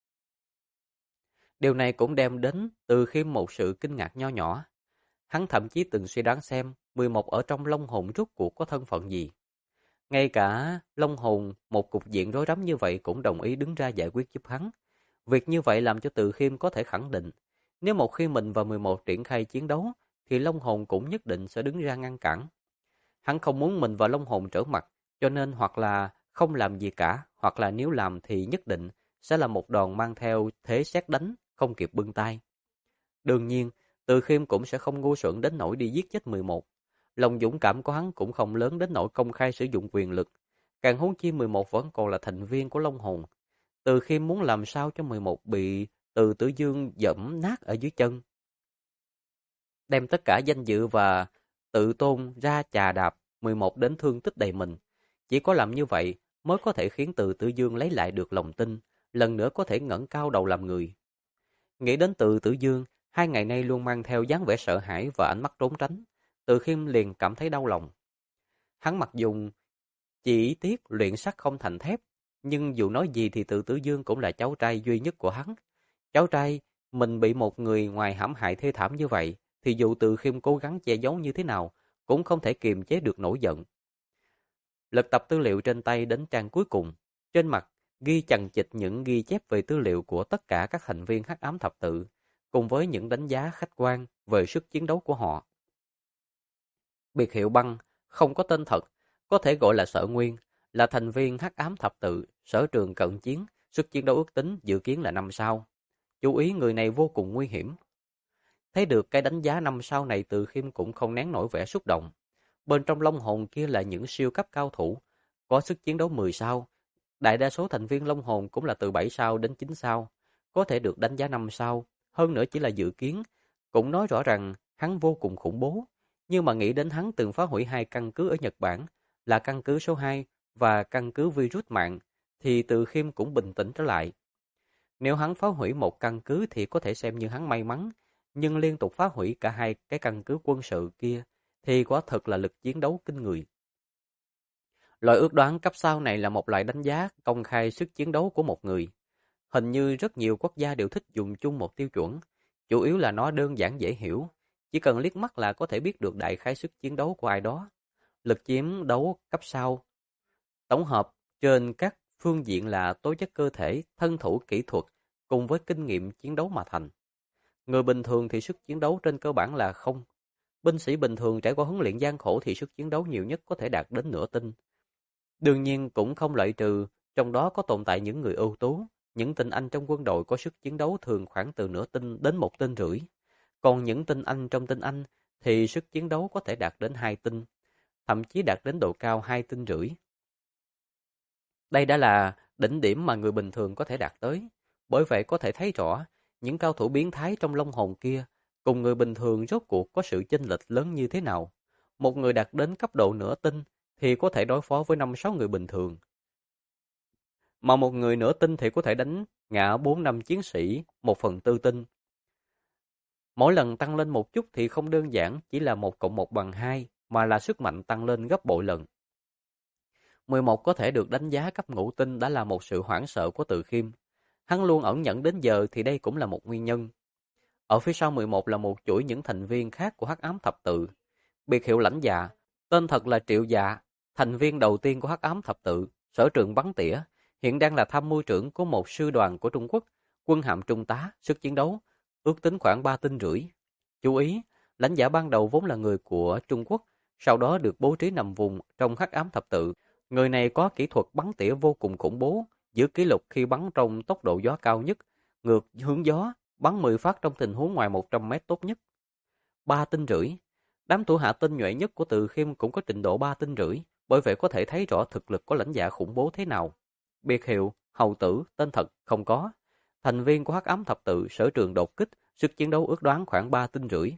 Điều này cũng đem đến Từ Khiêm một sự kinh ngạc nho nhỏ. Hắn thậm chí từng suy đoán xem 11 ở trong Long Hồn rốt cuộc có thân phận gì. Ngay cả Long Hồn, một cục diện rối rắm như vậy cũng đồng ý đứng ra giải quyết giúp hắn. Việc như vậy làm cho Từ Khiêm có thể khẳng định, nếu một khi mình và 11 triển khai chiến đấu, thì Long Hồn cũng nhất định sẽ đứng ra ngăn cản. Hắn không muốn mình và Long Hồn trở mặt, cho nên hoặc là không làm gì cả, hoặc là nếu làm thì nhất định sẽ là một đòn mang theo thế sét đánh, không kịp bưng tay. Đương nhiên, Từ Khiêm cũng sẽ không ngu xuẩn đến nỗi đi giết chết 11. Lòng dũng cảm của hắn cũng không lớn đến nỗi công khai sử dụng quyền lực. Càng huống chi 11 vẫn còn là thành viên của Long Hồn. Từ Khiêm muốn làm sao cho 11 bị Từ Tử Dương dẫm nát ở dưới chân. Đem tất cả danh dự và tự tôn ra chà đạp 11 đến thương tích đầy mình. Chỉ có làm như vậy mới có thể khiến Từ Tử Dương lấy lại được lòng tin, lần nữa có thể ngẩng cao đầu làm người. Nghĩ đến Từ Tử Dương, 2 ngày nay luôn mang theo dáng vẻ sợ hãi và ánh mắt trốn tránh. Từ Khiêm liền cảm thấy đau lòng. Hắn mặc dù chỉ tiếc luyện sắt không thành thép, nhưng dù nói gì thì Từ Tử Dương cũng là cháu trai duy nhất của hắn. Cháu trai, mình bị một người ngoài hãm hại thê thảm như vậy, thì dù Từ Khiêm cố gắng che giấu như thế nào, cũng không thể kiềm chế được nổi giận. Lật tập tư liệu trên tay đến trang cuối cùng, trên mặt ghi chằng chịt những ghi chép về tư liệu của tất cả các thành viên Hắc Ám Thập Tự, cùng với những đánh giá khách quan về sức chiến đấu của họ. Biệt hiệu Băng không có tên thật, có thể gọi là Sở Nguyên, là thành viên Hắc Ám Thập Tự, sở trường cận chiến, sức chiến đấu ước tính dự kiến là 5 sao. Chú ý người này vô cùng nguy hiểm. Thấy được cái đánh giá 5 sao này, Từ Khiêm cũng không nén nổi vẻ xúc động. Bên trong Long Hồn kia là những siêu cấp cao thủ, có sức chiến đấu 10 sao. Đại đa số thành viên Long Hồn cũng là từ 7 sao đến 9 sao, có thể được đánh giá 5 sao, hơn nữa chỉ là dự kiến, cũng nói rõ rằng hắn vô cùng khủng bố. Nhưng mà nghĩ đến hắn từng phá hủy 2 căn cứ ở Nhật Bản, là căn cứ số 2 và căn cứ virus mạng, thì Từ Khiêm cũng bình tĩnh trở lại. Nếu hắn phá hủy một căn cứ thì có thể xem như hắn may mắn, nhưng liên tục phá hủy cả 2 cái căn cứ quân sự kia thì quả thực là lực chiến đấu kinh người. Loại ước đoán cấp sao này là một loại đánh giá công khai sức chiến đấu của một người. Hình như rất nhiều quốc gia đều thích dùng chung một tiêu chuẩn, chủ yếu là nó đơn giản dễ hiểu, chỉ cần liếc mắt là có thể biết được đại khái sức chiến đấu của ai đó. Lực chiến đấu cấp sao tổng hợp trên các phương diện là tố chất cơ thể, thân thủ kỹ thuật cùng với kinh nghiệm chiến đấu mà thành. Người bình thường thì sức chiến đấu trên cơ bản là không. Binh sĩ bình thường trải qua huấn luyện gian khổ thì sức chiến đấu nhiều nhất có thể đạt đến nửa tinh. Đương nhiên cũng không loại trừ, trong đó có tồn tại những người ưu tú. Những tinh anh trong quân đội có sức chiến đấu thường khoảng từ nửa tinh đến 1,5 tinh. Còn những tinh anh trong tinh anh thì sức chiến đấu có thể đạt đến 2 tinh, thậm chí đạt đến độ cao 2,5 tinh. Đây đã là đỉnh điểm mà người bình thường có thể đạt tới. Bởi vậy có thể thấy rõ, những cao thủ biến thái trong Long Hồn kia cùng người bình thường rốt cuộc có sự chênh lệch lớn như thế nào. Một người đạt đến cấp độ nửa tinh thì có thể đối phó với 5-6 người bình thường. Mà một người nửa tinh thì có thể đánh ngã 4-5 chiến sĩ 1/4 tinh. Mỗi lần tăng lên một chút thì không đơn giản chỉ là 1+1=2, mà là sức mạnh tăng lên gấp bội lần. 11 có thể được đánh giá cấp ngũ tinh đã là một sự hoảng sợ của Từ Khiêm. Hắn luôn ẩn nhẫn đến giờ thì đây cũng là một nguyên nhân. Ở phía sau 11 là một chuỗi những thành viên khác của Hắc Ám Thập Tự. Biệt hiệu lãnh dạ, tên thật là Triệu Dạ, thành viên đầu tiên của Hắc Ám Thập Tự, sở trường bắn tỉa, hiện đang là tham mưu trưởng của một sư đoàn của Trung Quốc, quân hàm trung tá, sức chiến đấu, ước tính khoảng 3,5 tinh. Chú ý, lãnh dạ ban đầu vốn là người của Trung Quốc, sau đó được bố trí nằm vùng trong Hắc Ám Thập Tự. Người này có kỹ thuật bắn tỉa vô cùng khủng bố, giữ kỷ lục khi bắn trong tốc độ gió cao nhất, ngược hướng gió, bắn 10 phát trong tình huống ngoài 100 mét tốt nhất. 3,5 tinh. Đám thủ hạ tinh nhuệ nhất của Từ Khiêm cũng có trình độ 3,5 tinh, bởi vậy có thể thấy rõ thực lực của lãnh dạ khủng bố thế nào. Biệt hiệu, hầu tử, tên thật, không có. Thành viên của Hắc Ám Thập Tự, sở trường đột kích, sức chiến đấu ước đoán khoảng 3,5 tinh.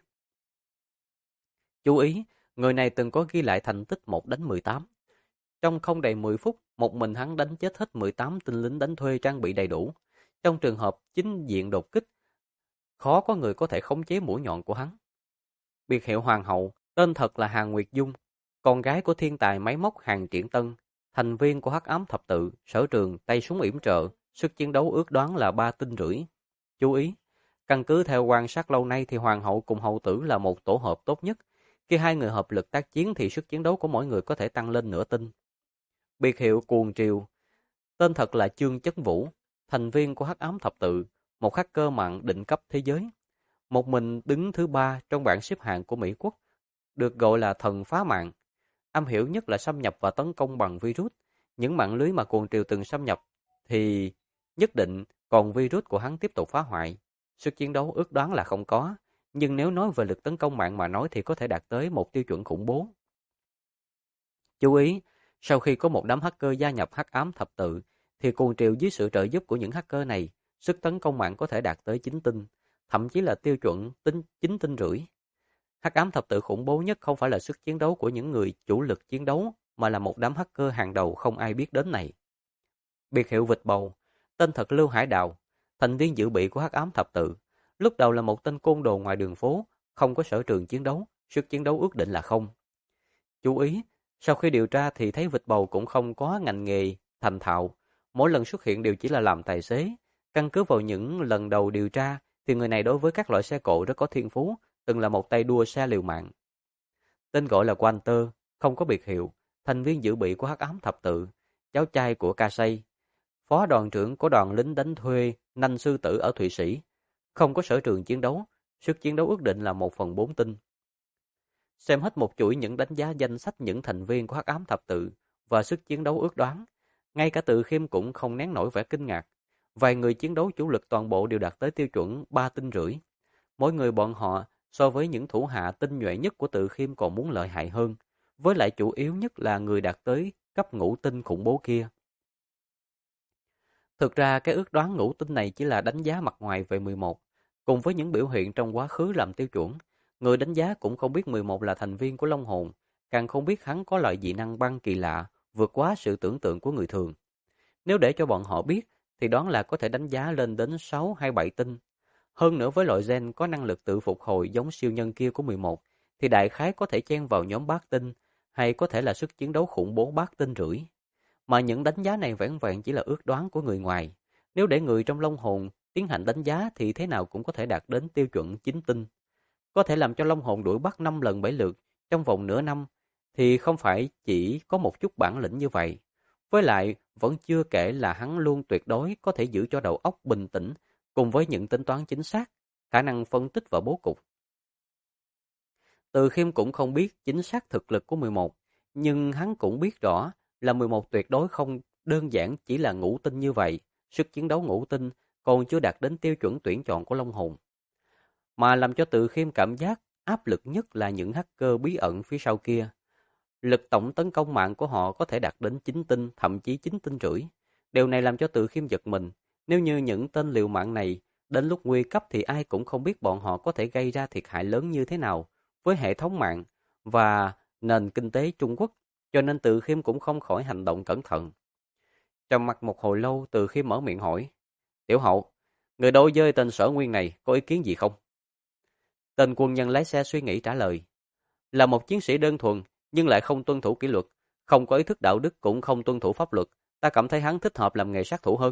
Chú ý, người này từng có ghi lại thành tích 1-18. Trong không đầy 10 phút, một mình hắn đánh chết hết 18 tên lính đánh thuê trang bị đầy đủ. Trong trường hợp chính diện đột kích, khó có người có thể khống chế mũi nhọn của hắn. Biệt hiệu Hoàng hậu, tên thật là Hàn Nguyệt Dung, con gái của thiên tài máy móc Hàn Triển Tân, thành viên của Hắc Ám Thập Tự, sở trường tay súng yểm trợ, sức chiến đấu ước đoán là 3,5 tinh. Chú ý, căn cứ theo quan sát lâu nay thì Hoàng hậu cùng hậu tử là một tổ hợp tốt nhất. Khi hai người hợp lực tác chiến thì sức chiến đấu của mỗi người có thể tăng lên nửa tinh. Biệt hiệu Cuồng Triều, tên thật là Chương Chấn Vũ, thành viên của Hắc Ám Thập Tự, một hacker mạng đỉnh cấp thế giới. Một mình đứng thứ 3 trong bảng xếp hạng của Mỹ Quốc, được gọi là thần phá mạng. Am hiểu nhất là xâm nhập và tấn công bằng virus. Những mạng lưới mà Cuồng Triều từng xâm nhập thì nhất định còn virus của hắn tiếp tục phá hoại. Sức chiến đấu ước đoán là không có, nhưng nếu nói về lực tấn công mạng mà nói thì có thể đạt tới một tiêu chuẩn khủng bố. Chú ý, sau khi có một đám hacker gia nhập Hắc Ám Thập Tự, thì Cuồng Triều dưới sự trợ giúp của những hacker này, sức tấn công mạng có thể đạt tới 9 tinh, thậm chí là tiêu chuẩn 9,5 tinh. Hắc Ám Thập Tự khủng bố nhất không phải là sức chiến đấu của những người chủ lực chiến đấu, mà là một đám hacker hàng đầu không ai biết đến này. Biệt hiệu Vịt Bầu, tên thật Lưu Hải Đào, thành viên dự bị của Hắc Ám Thập Tự. Lúc đầu là một tên côn đồ ngoài đường phố, không có sở trường chiến đấu, sức chiến đấu ước định là không. Chú ý, sau khi điều tra thì thấy Vịt Bầu cũng không có ngành nghề thành thạo, mỗi lần xuất hiện đều chỉ là làm tài xế. Căn cứ vào những lần đầu điều tra thì người này đối với các loại xe cộ rất có thiên phú, từng là một tay đua xe liều mạng. Tên gọi là Walter, không có biệt hiệu, thành viên dự bị của Hắc Ám Thập Tự, cháu trai của Kasey, phó đoàn trưởng của đoàn lính đánh thuê Nanh Sư Tử ở Thụy Sĩ, không có sở trường chiến đấu, sức chiến đấu ước định là 1/4 tinh. Xem hết một chuỗi những đánh giá danh sách những thành viên của Hắc Ám Thập Tự và sức chiến đấu ước đoán, ngay cả Từ Khiêm cũng không nén nổi vẻ kinh ngạc. Vài người chiến đấu chủ lực toàn bộ đều đạt tới tiêu chuẩn 3,5 tinh. Mỗi người bọn họ so với những thủ hạ tinh nhuệ nhất của Từ Khiêm còn muốn lợi hại hơn, với lại chủ yếu nhất là người đạt tới cấp ngũ tinh khủng bố kia. Thực ra cái ước đoán ngũ tinh này chỉ là đánh giá mặt ngoài về 11, cùng với những biểu hiện trong quá khứ làm tiêu chuẩn. Người đánh giá cũng không biết 11 là thành viên của Long Hồn, càng không biết hắn có loại dị năng băng kỳ lạ, vượt quá sự tưởng tượng của người thường. Nếu để cho bọn họ biết, thì đoán là có thể đánh giá lên đến 6 hay 7 tinh. Hơn nữa với loại gen có năng lực tự phục hồi giống siêu nhân kia của 11, thì đại khái có thể chen vào nhóm bát tinh, hay có thể là sức chiến đấu khủng bố 3,5 tinh. Mà những đánh giá này vẻn vẹn chỉ là ước đoán của người ngoài. Nếu để người trong Long Hồn tiến hành đánh giá thì thế nào cũng có thể đạt đến tiêu chuẩn 9 tinh. Có thể làm cho Long Hồn đuổi bắt 5 lần 7 lượt trong vòng nửa năm, thì không phải chỉ có một chút bản lĩnh như vậy. Với lại, vẫn chưa kể là hắn luôn tuyệt đối có thể giữ cho đầu óc bình tĩnh cùng với những tính toán chính xác, khả năng phân tích và bố cục. Từ Khiêm cũng không biết chính xác thực lực của 11, nhưng hắn cũng biết rõ là 11 tuyệt đối không đơn giản chỉ là ngũ tinh như vậy, sức chiến đấu ngũ tinh còn chưa đạt đến tiêu chuẩn tuyển chọn của Long Hồn. Mà làm cho Từ Khiêm cảm giác áp lực nhất là những hacker bí ẩn phía sau kia. Lực tổng tấn công mạng của họ có thể đạt đến 9 tinh, thậm chí 9 tinh rưỡi. Điều này làm cho Từ Khiêm giật mình. Nếu như những tên liều mạng này đến lúc nguy cấp thì ai cũng không biết bọn họ có thể gây ra thiệt hại lớn như thế nào với hệ thống mạng và nền kinh tế Trung Quốc, cho nên Từ Khiêm cũng không khỏi hành động cẩn thận. Trầm mặc một hồi lâu, Từ Khiêm mở miệng hỏi: Tiểu Hậu, người đối với tên Sở Nguyên này có ý kiến gì không? Tên quân nhân lái xe suy nghĩ trả lời: Là một chiến sĩ đơn thuần nhưng lại không tuân thủ kỷ luật, không có ý thức đạo đức cũng không tuân thủ pháp luật, ta cảm thấy hắn thích hợp làm nghề sát thủ hơn.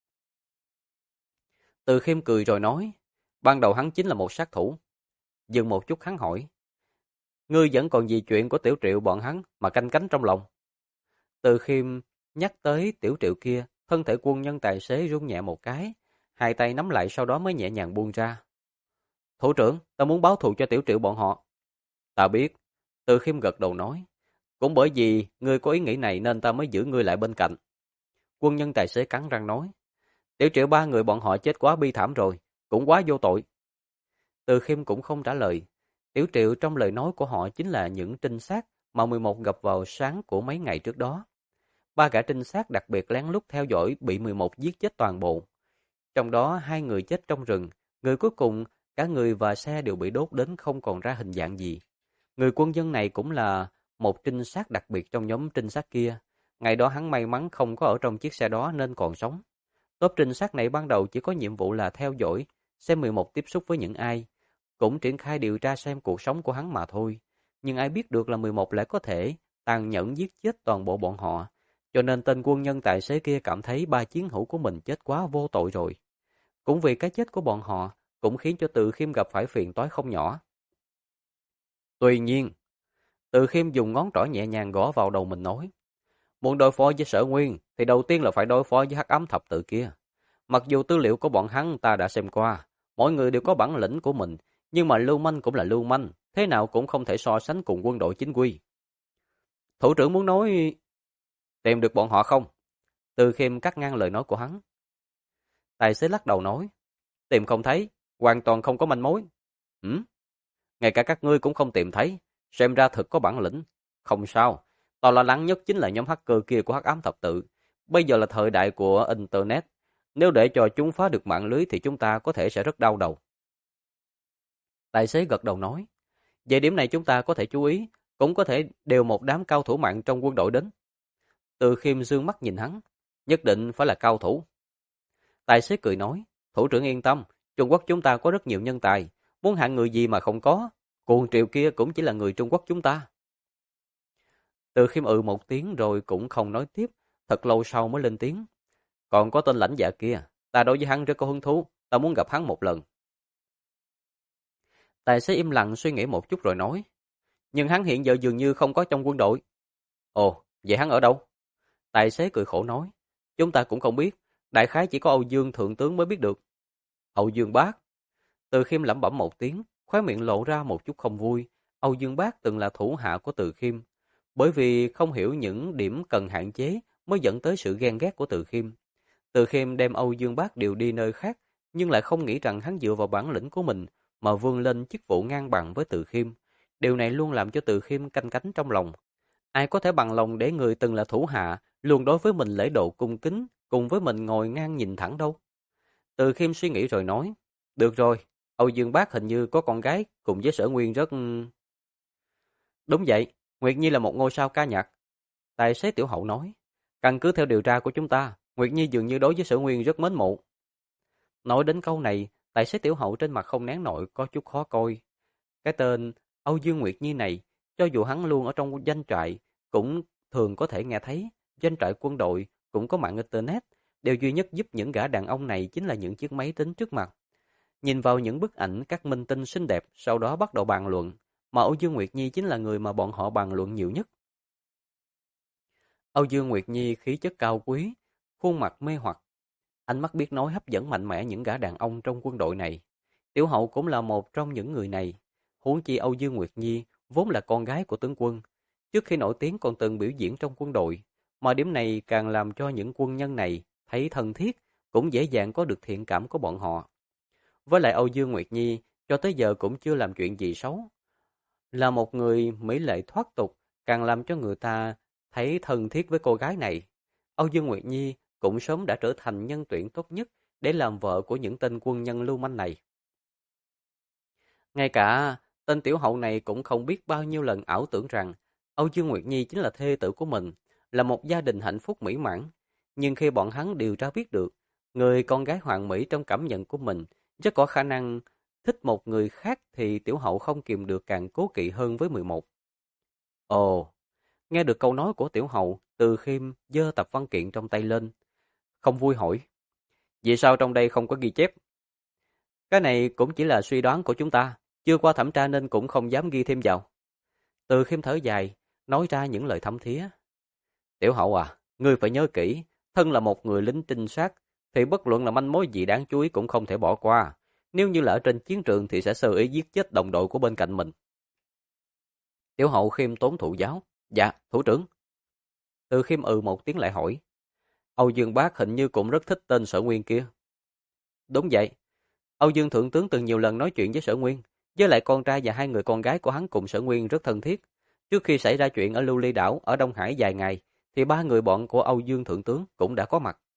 Từ Khiêm cười rồi nói: Ban đầu hắn chính là một sát thủ. Dừng một chút hắn hỏi: Ngươi vẫn còn gì chuyện của Tiểu Triệu bọn hắn mà canh cánh trong lòng? Từ Khiêm nhắc tới Tiểu Triệu kia, thân thể quân nhân tài xế rung nhẹ một cái, hai tay nắm lại sau đó mới nhẹ nhàng buông ra. Thủ trưởng, ta muốn báo thù cho Tiểu Triệu bọn họ. Ta biết. Từ Khiêm gật đầu nói: Cũng bởi vì ngươi có ý nghĩ này nên ta mới giữ ngươi lại bên cạnh. Quân nhân tài xế cắn răng nói: Tiểu Triệu ba người bọn họ chết quá bi thảm rồi, cũng quá vô tội. Từ Khiêm cũng không trả lời. Tiểu Triệu trong lời nói của họ chính là những trinh sát mà 11 gặp vào sáng của mấy ngày trước đó. Ba gã trinh sát đặc biệt lén lút theo dõi bị 11 giết chết toàn bộ. Trong đó hai người chết trong rừng, người cuối cùng cả người và xe đều bị đốt đến không còn ra hình dạng gì. Người quân nhân này cũng là một trinh sát đặc biệt trong nhóm trinh sát kia. Ngày đó hắn may mắn không có ở trong chiếc xe đó nên còn sống. Tốp trinh sát này ban đầu chỉ có nhiệm vụ là theo dõi, xem 11 tiếp xúc với những ai, cũng triển khai điều tra xem cuộc sống của hắn mà thôi. Nhưng ai biết được là 11 lại có thể tàn nhẫn giết chết toàn bộ bọn họ. Cho nên tên quân nhân tài xế kia cảm thấy ba chiến hữu của mình chết quá vô tội rồi. Cũng vì cái chết của bọn họ, cũng khiến cho Từ Khiêm gặp phải phiền toái không nhỏ. Tuy nhiên, Từ Khiêm dùng ngón trỏ nhẹ nhàng gõ vào đầu mình nói: Muốn đối phó với Sở Nguyên thì đầu tiên là phải đối phó với Hắc Ám Thập Tự kia. Mặc dù tư liệu của bọn hắn ta đã xem qua, mỗi người đều có bản lĩnh của mình, nhưng mà lưu manh cũng là lưu manh, thế nào cũng không thể so sánh cùng quân đội chính quy. Thủ trưởng muốn nói tìm được bọn họ không? Từ Khiêm cắt ngang lời nói của hắn. Tài xế lắc đầu nói: Tìm không thấy, hoàn toàn không có manh mối. Ngay cả các ngươi cũng không tìm thấy, xem ra thực có bản lĩnh. Không sao, tao lo lắng nhất chính là nhóm hacker kia của Hắc Ám Thập Tự. Bây giờ là thời đại của Internet, nếu để cho chúng phá được mạng lưới thì chúng ta có thể sẽ rất đau đầu. Tài xế gật đầu nói: Về điểm này chúng ta có thể chú ý, cũng có thể điều một đám cao thủ mạng trong quân đội đến. Từ Khiêm dương mắt nhìn hắn: Nhất định phải là cao thủ. Tài xế cười nói: Thủ trưởng yên tâm, Trung Quốc chúng ta có rất nhiều nhân tài, muốn hạng người gì mà không có, cuồng Triệu kia cũng chỉ là người Trung Quốc chúng ta. Từ Khiêm một tiếng rồi cũng không nói tiếp, thật lâu sau mới lên tiếng: Còn có tên lãnh dạ kia, ta đối với hắn rất có hứng thú, ta muốn gặp hắn một lần. Tài xế im lặng suy nghĩ một chút rồi nói: Nhưng hắn hiện giờ dường như không có trong quân đội. Ồ, vậy hắn ở đâu? Tài xế cười khổ nói: Chúng ta cũng không biết, đại khái chỉ có Âu Dương thượng tướng mới biết được. Âu Dương Bác. Từ Khiêm lẩm bẩm một tiếng, khóe miệng lộ ra một chút không vui. Âu Dương Bác từng là thủ hạ của Từ Khiêm, bởi vì không hiểu những điểm cần hạn chế mới dẫn tới sự ghen ghét của Từ Khiêm. Từ Khiêm đem Âu Dương Bác điều đi nơi khác, nhưng lại không nghĩ rằng hắn dựa vào bản lĩnh của mình mà vươn lên chức vụ ngang bằng với Từ Khiêm. Điều này luôn làm cho Từ Khiêm canh cánh trong lòng. Ai có thể bằng lòng để người từng là thủ hạ luôn đối với mình lễ độ cung kính, cùng với mình ngồi ngang nhìn thẳng đâu. Từ Khiêm suy nghĩ rồi nói: Được rồi, Âu Dương Bác hình như có con gái cùng với Sở Nguyên rất... Đúng vậy, Nguyệt Nhi là một ngôi sao ca nhạc. Tài xế Tiểu Hậu nói: Căn cứ theo điều tra của chúng ta, Nguyệt Nhi dường như đối với Sở Nguyên rất mến mộ. Nói đến câu này, tài xế Tiểu Hậu trên mặt không nén nổi có chút khó coi. Cái tên Âu Dương Nguyệt Nhi này, cho dù hắn luôn ở trong doanh trại, cũng thường có thể nghe thấy. Doanh trại quân đội cũng có mạng Internet. Điều duy nhất giúp những gã đàn ông này chính là những chiếc máy tính trước mặt. Nhìn vào những bức ảnh các minh tinh xinh đẹp, sau đó bắt đầu bàn luận. Mà Âu Dương Nguyệt Nhi chính là người mà bọn họ bàn luận nhiều nhất. Âu Dương Nguyệt Nhi khí chất cao quý, khuôn mặt mê hoặc, ánh mắt biết nói hấp dẫn mạnh mẽ những gã đàn ông trong quân đội này. Tiểu Hậu cũng là một trong những người này. Huống chi Âu Dương Nguyệt Nhi vốn là con gái của tướng quân, trước khi nổi tiếng còn từng biểu diễn trong quân đội, mà điểm này càng làm cho những quân nhân này thấy thân thiết, cũng dễ dàng có được thiện cảm của bọn họ. Với lại Âu Dương Nguyệt Nhi cho tới giờ cũng chưa làm chuyện gì xấu, là một người mỹ lệ thoát tục, càng làm cho người ta thấy thân thiết với cô gái này. Âu Dương Nguyệt Nhi cũng sớm đã trở thành nhân tuyển tốt nhất để làm vợ của những tên quân nhân lưu manh này. Ngay cả tên tiểu hậu này cũng không biết bao nhiêu lần ảo tưởng rằng Âu Dương Nguyệt Nhi chính là thê tử của mình, là một gia đình hạnh phúc mỹ mãn. Nhưng khi bọn hắn điều tra biết được, người con gái hoàng mỹ trong cảm nhận của mình rất có khả năng thích một người khác, thì tiểu hậu không kìm được càng cố kỵ hơn với 11. Ồ, nghe được câu nói của tiểu hậu, Từ Khiêm giơ tập văn kiện trong tay lên, không vui hỏi: vì sao trong đây không có ghi chép? Cái này cũng chỉ là suy đoán của chúng ta, chưa qua thẩm tra nên cũng không dám ghi thêm vào. Từ Khiêm thở dài, nói ra những lời thấm thía. Tiểu hậu à, ngươi phải nhớ kỹ, thân là một người lính trinh sát, thì bất luận là manh mối gì đáng chú ý cũng không thể bỏ qua. Nếu như là ở trên chiến trường thì sẽ sơ ý giết chết đồng đội của bên cạnh mình. Tiểu hậu khiêm tốn thụ giáo. Dạ, thủ trưởng. Từ Khiêm một tiếng lại hỏi. Âu Dương Bác hình như cũng rất thích tên Sở Nguyên kia. Đúng vậy. Âu Dương Thượng tướng từng nhiều lần nói chuyện với Sở Nguyên, với lại con trai và hai người con gái của hắn cùng Sở Nguyên rất thân thiết. Trước khi xảy ra chuyện ở Lưu Ly Đảo ở Đông Hải vài ngày, thì ba người bọn của Âu Dương Thượng tướng cũng đã có mặt.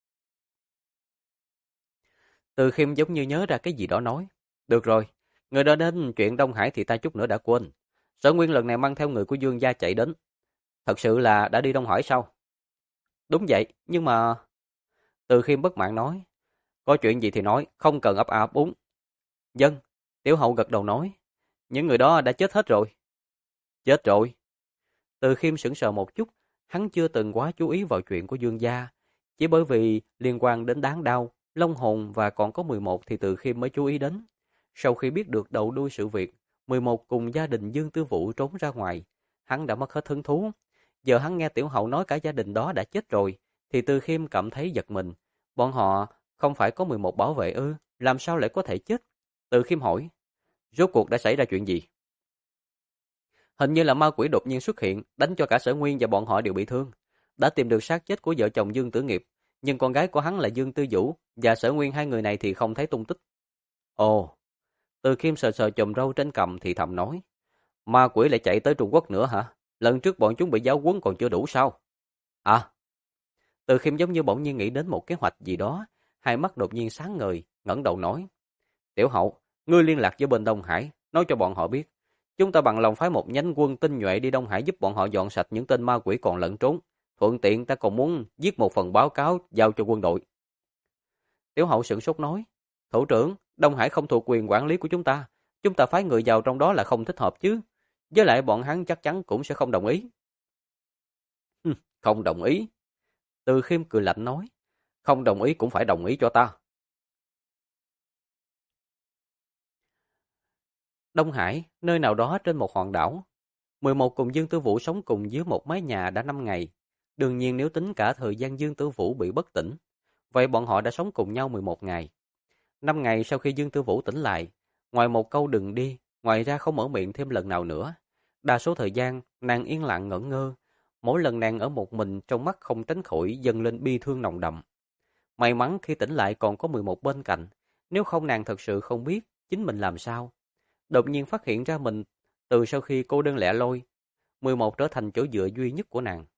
Từ Khiêm giống như nhớ ra cái gì đó nói. Được rồi, người đã đến chuyện Đông Hải thì ta chút nữa đã quên. Sở Nguyên lần này mang theo người của Dương gia chạy đến. Thật sự là đã đi Đông Hải sao? Đúng vậy, nhưng mà... Từ Khiêm bất mãn nói. Có chuyện gì thì nói, không cần ấp a ấp úng. Dân, Tiểu Hậu gật đầu nói. Những người đó đã chết hết rồi. Chết rồi. Từ Khiêm sững sờ một chút, hắn chưa từng quá chú ý vào chuyện của Dương gia. Chỉ bởi vì liên quan đến Đáng Đao, Long Hồn và còn có 11 thì Từ Khiêm mới chú ý đến. Sau khi biết được đầu đuôi sự việc, 11 cùng gia đình Dương Tư Vũ trốn ra ngoài, hắn đã mất hết hứng thú. Giờ hắn nghe Tiểu Hậu nói cả gia đình đó đã chết rồi, thì Từ Khiêm cảm thấy giật mình. Bọn họ không phải có 11 bảo vệ ư, làm sao lại có thể chết? Từ Khiêm hỏi, rốt cuộc đã xảy ra chuyện gì? Hình như là ma quỷ đột nhiên xuất hiện, đánh cho cả Sở Nguyên và bọn họ đều bị thương. Đã tìm được xác chết của vợ chồng Dương Tử Nghiệp, nhưng con gái của hắn là Dương Tư Vũ và Sở Nguyên, hai người này thì không thấy tung tích. Ồ, Từ Khiêm sờ sờ chòm râu trên cằm thì thầm nói, ma quỷ lại chạy tới Trung Quốc nữa hả? Lần trước bọn chúng bị giáo huấn còn chưa đủ sao? À, Từ Khiêm giống như bỗng nhiên nghĩ đến một kế hoạch gì đó, hai mắt đột nhiên sáng ngời, ngẩng đầu nói, Tiểu Hậu, ngươi liên lạc với bên Đông Hải, nói cho bọn họ biết, chúng ta bằng lòng phái một nhánh quân tinh nhuệ đi Đông Hải giúp bọn họ dọn sạch những tên ma quỷ còn lẫn trốn. Thuận tiện ta còn muốn viết một phần báo cáo giao cho quân đội. Tiểu Hậu sửng sốt nói, thủ trưởng, Đông Hải không thuộc quyền quản lý của chúng ta phái người vào trong đó là không thích hợp chứ. Với lại bọn hắn chắc chắn cũng sẽ không đồng ý. Không đồng ý. Từ Khiêm cười lạnh nói, không đồng ý cũng phải đồng ý cho ta. Đông Hải, nơi nào đó trên một hòn đảo. 11 cùng Dương Tư Vũ sống cùng dưới một mái nhà đã 5 ngày. Đương nhiên nếu tính cả thời gian Dương Tư Vũ bị bất tỉnh, vậy bọn họ đã sống cùng nhau 11 ngày. 5 ngày sau khi Dương Tư Vũ tỉnh lại, ngoài một câu đừng đi, ngoài ra không mở miệng thêm lần nào nữa. Đa số thời gian, nàng yên lặng ngẩn ngơ. Mỗi lần nàng ở một mình, trong mắt không tránh khỏi dâng lên bi thương nồng đậm. May mắn khi tỉnh lại còn có 11 bên cạnh, nếu không nàng thật sự không biết chính mình làm sao. Đột nhiên phát hiện ra mình từ sau khi cô đơn lẻ loi, 11 trở thành chỗ dựa duy nhất của nàng.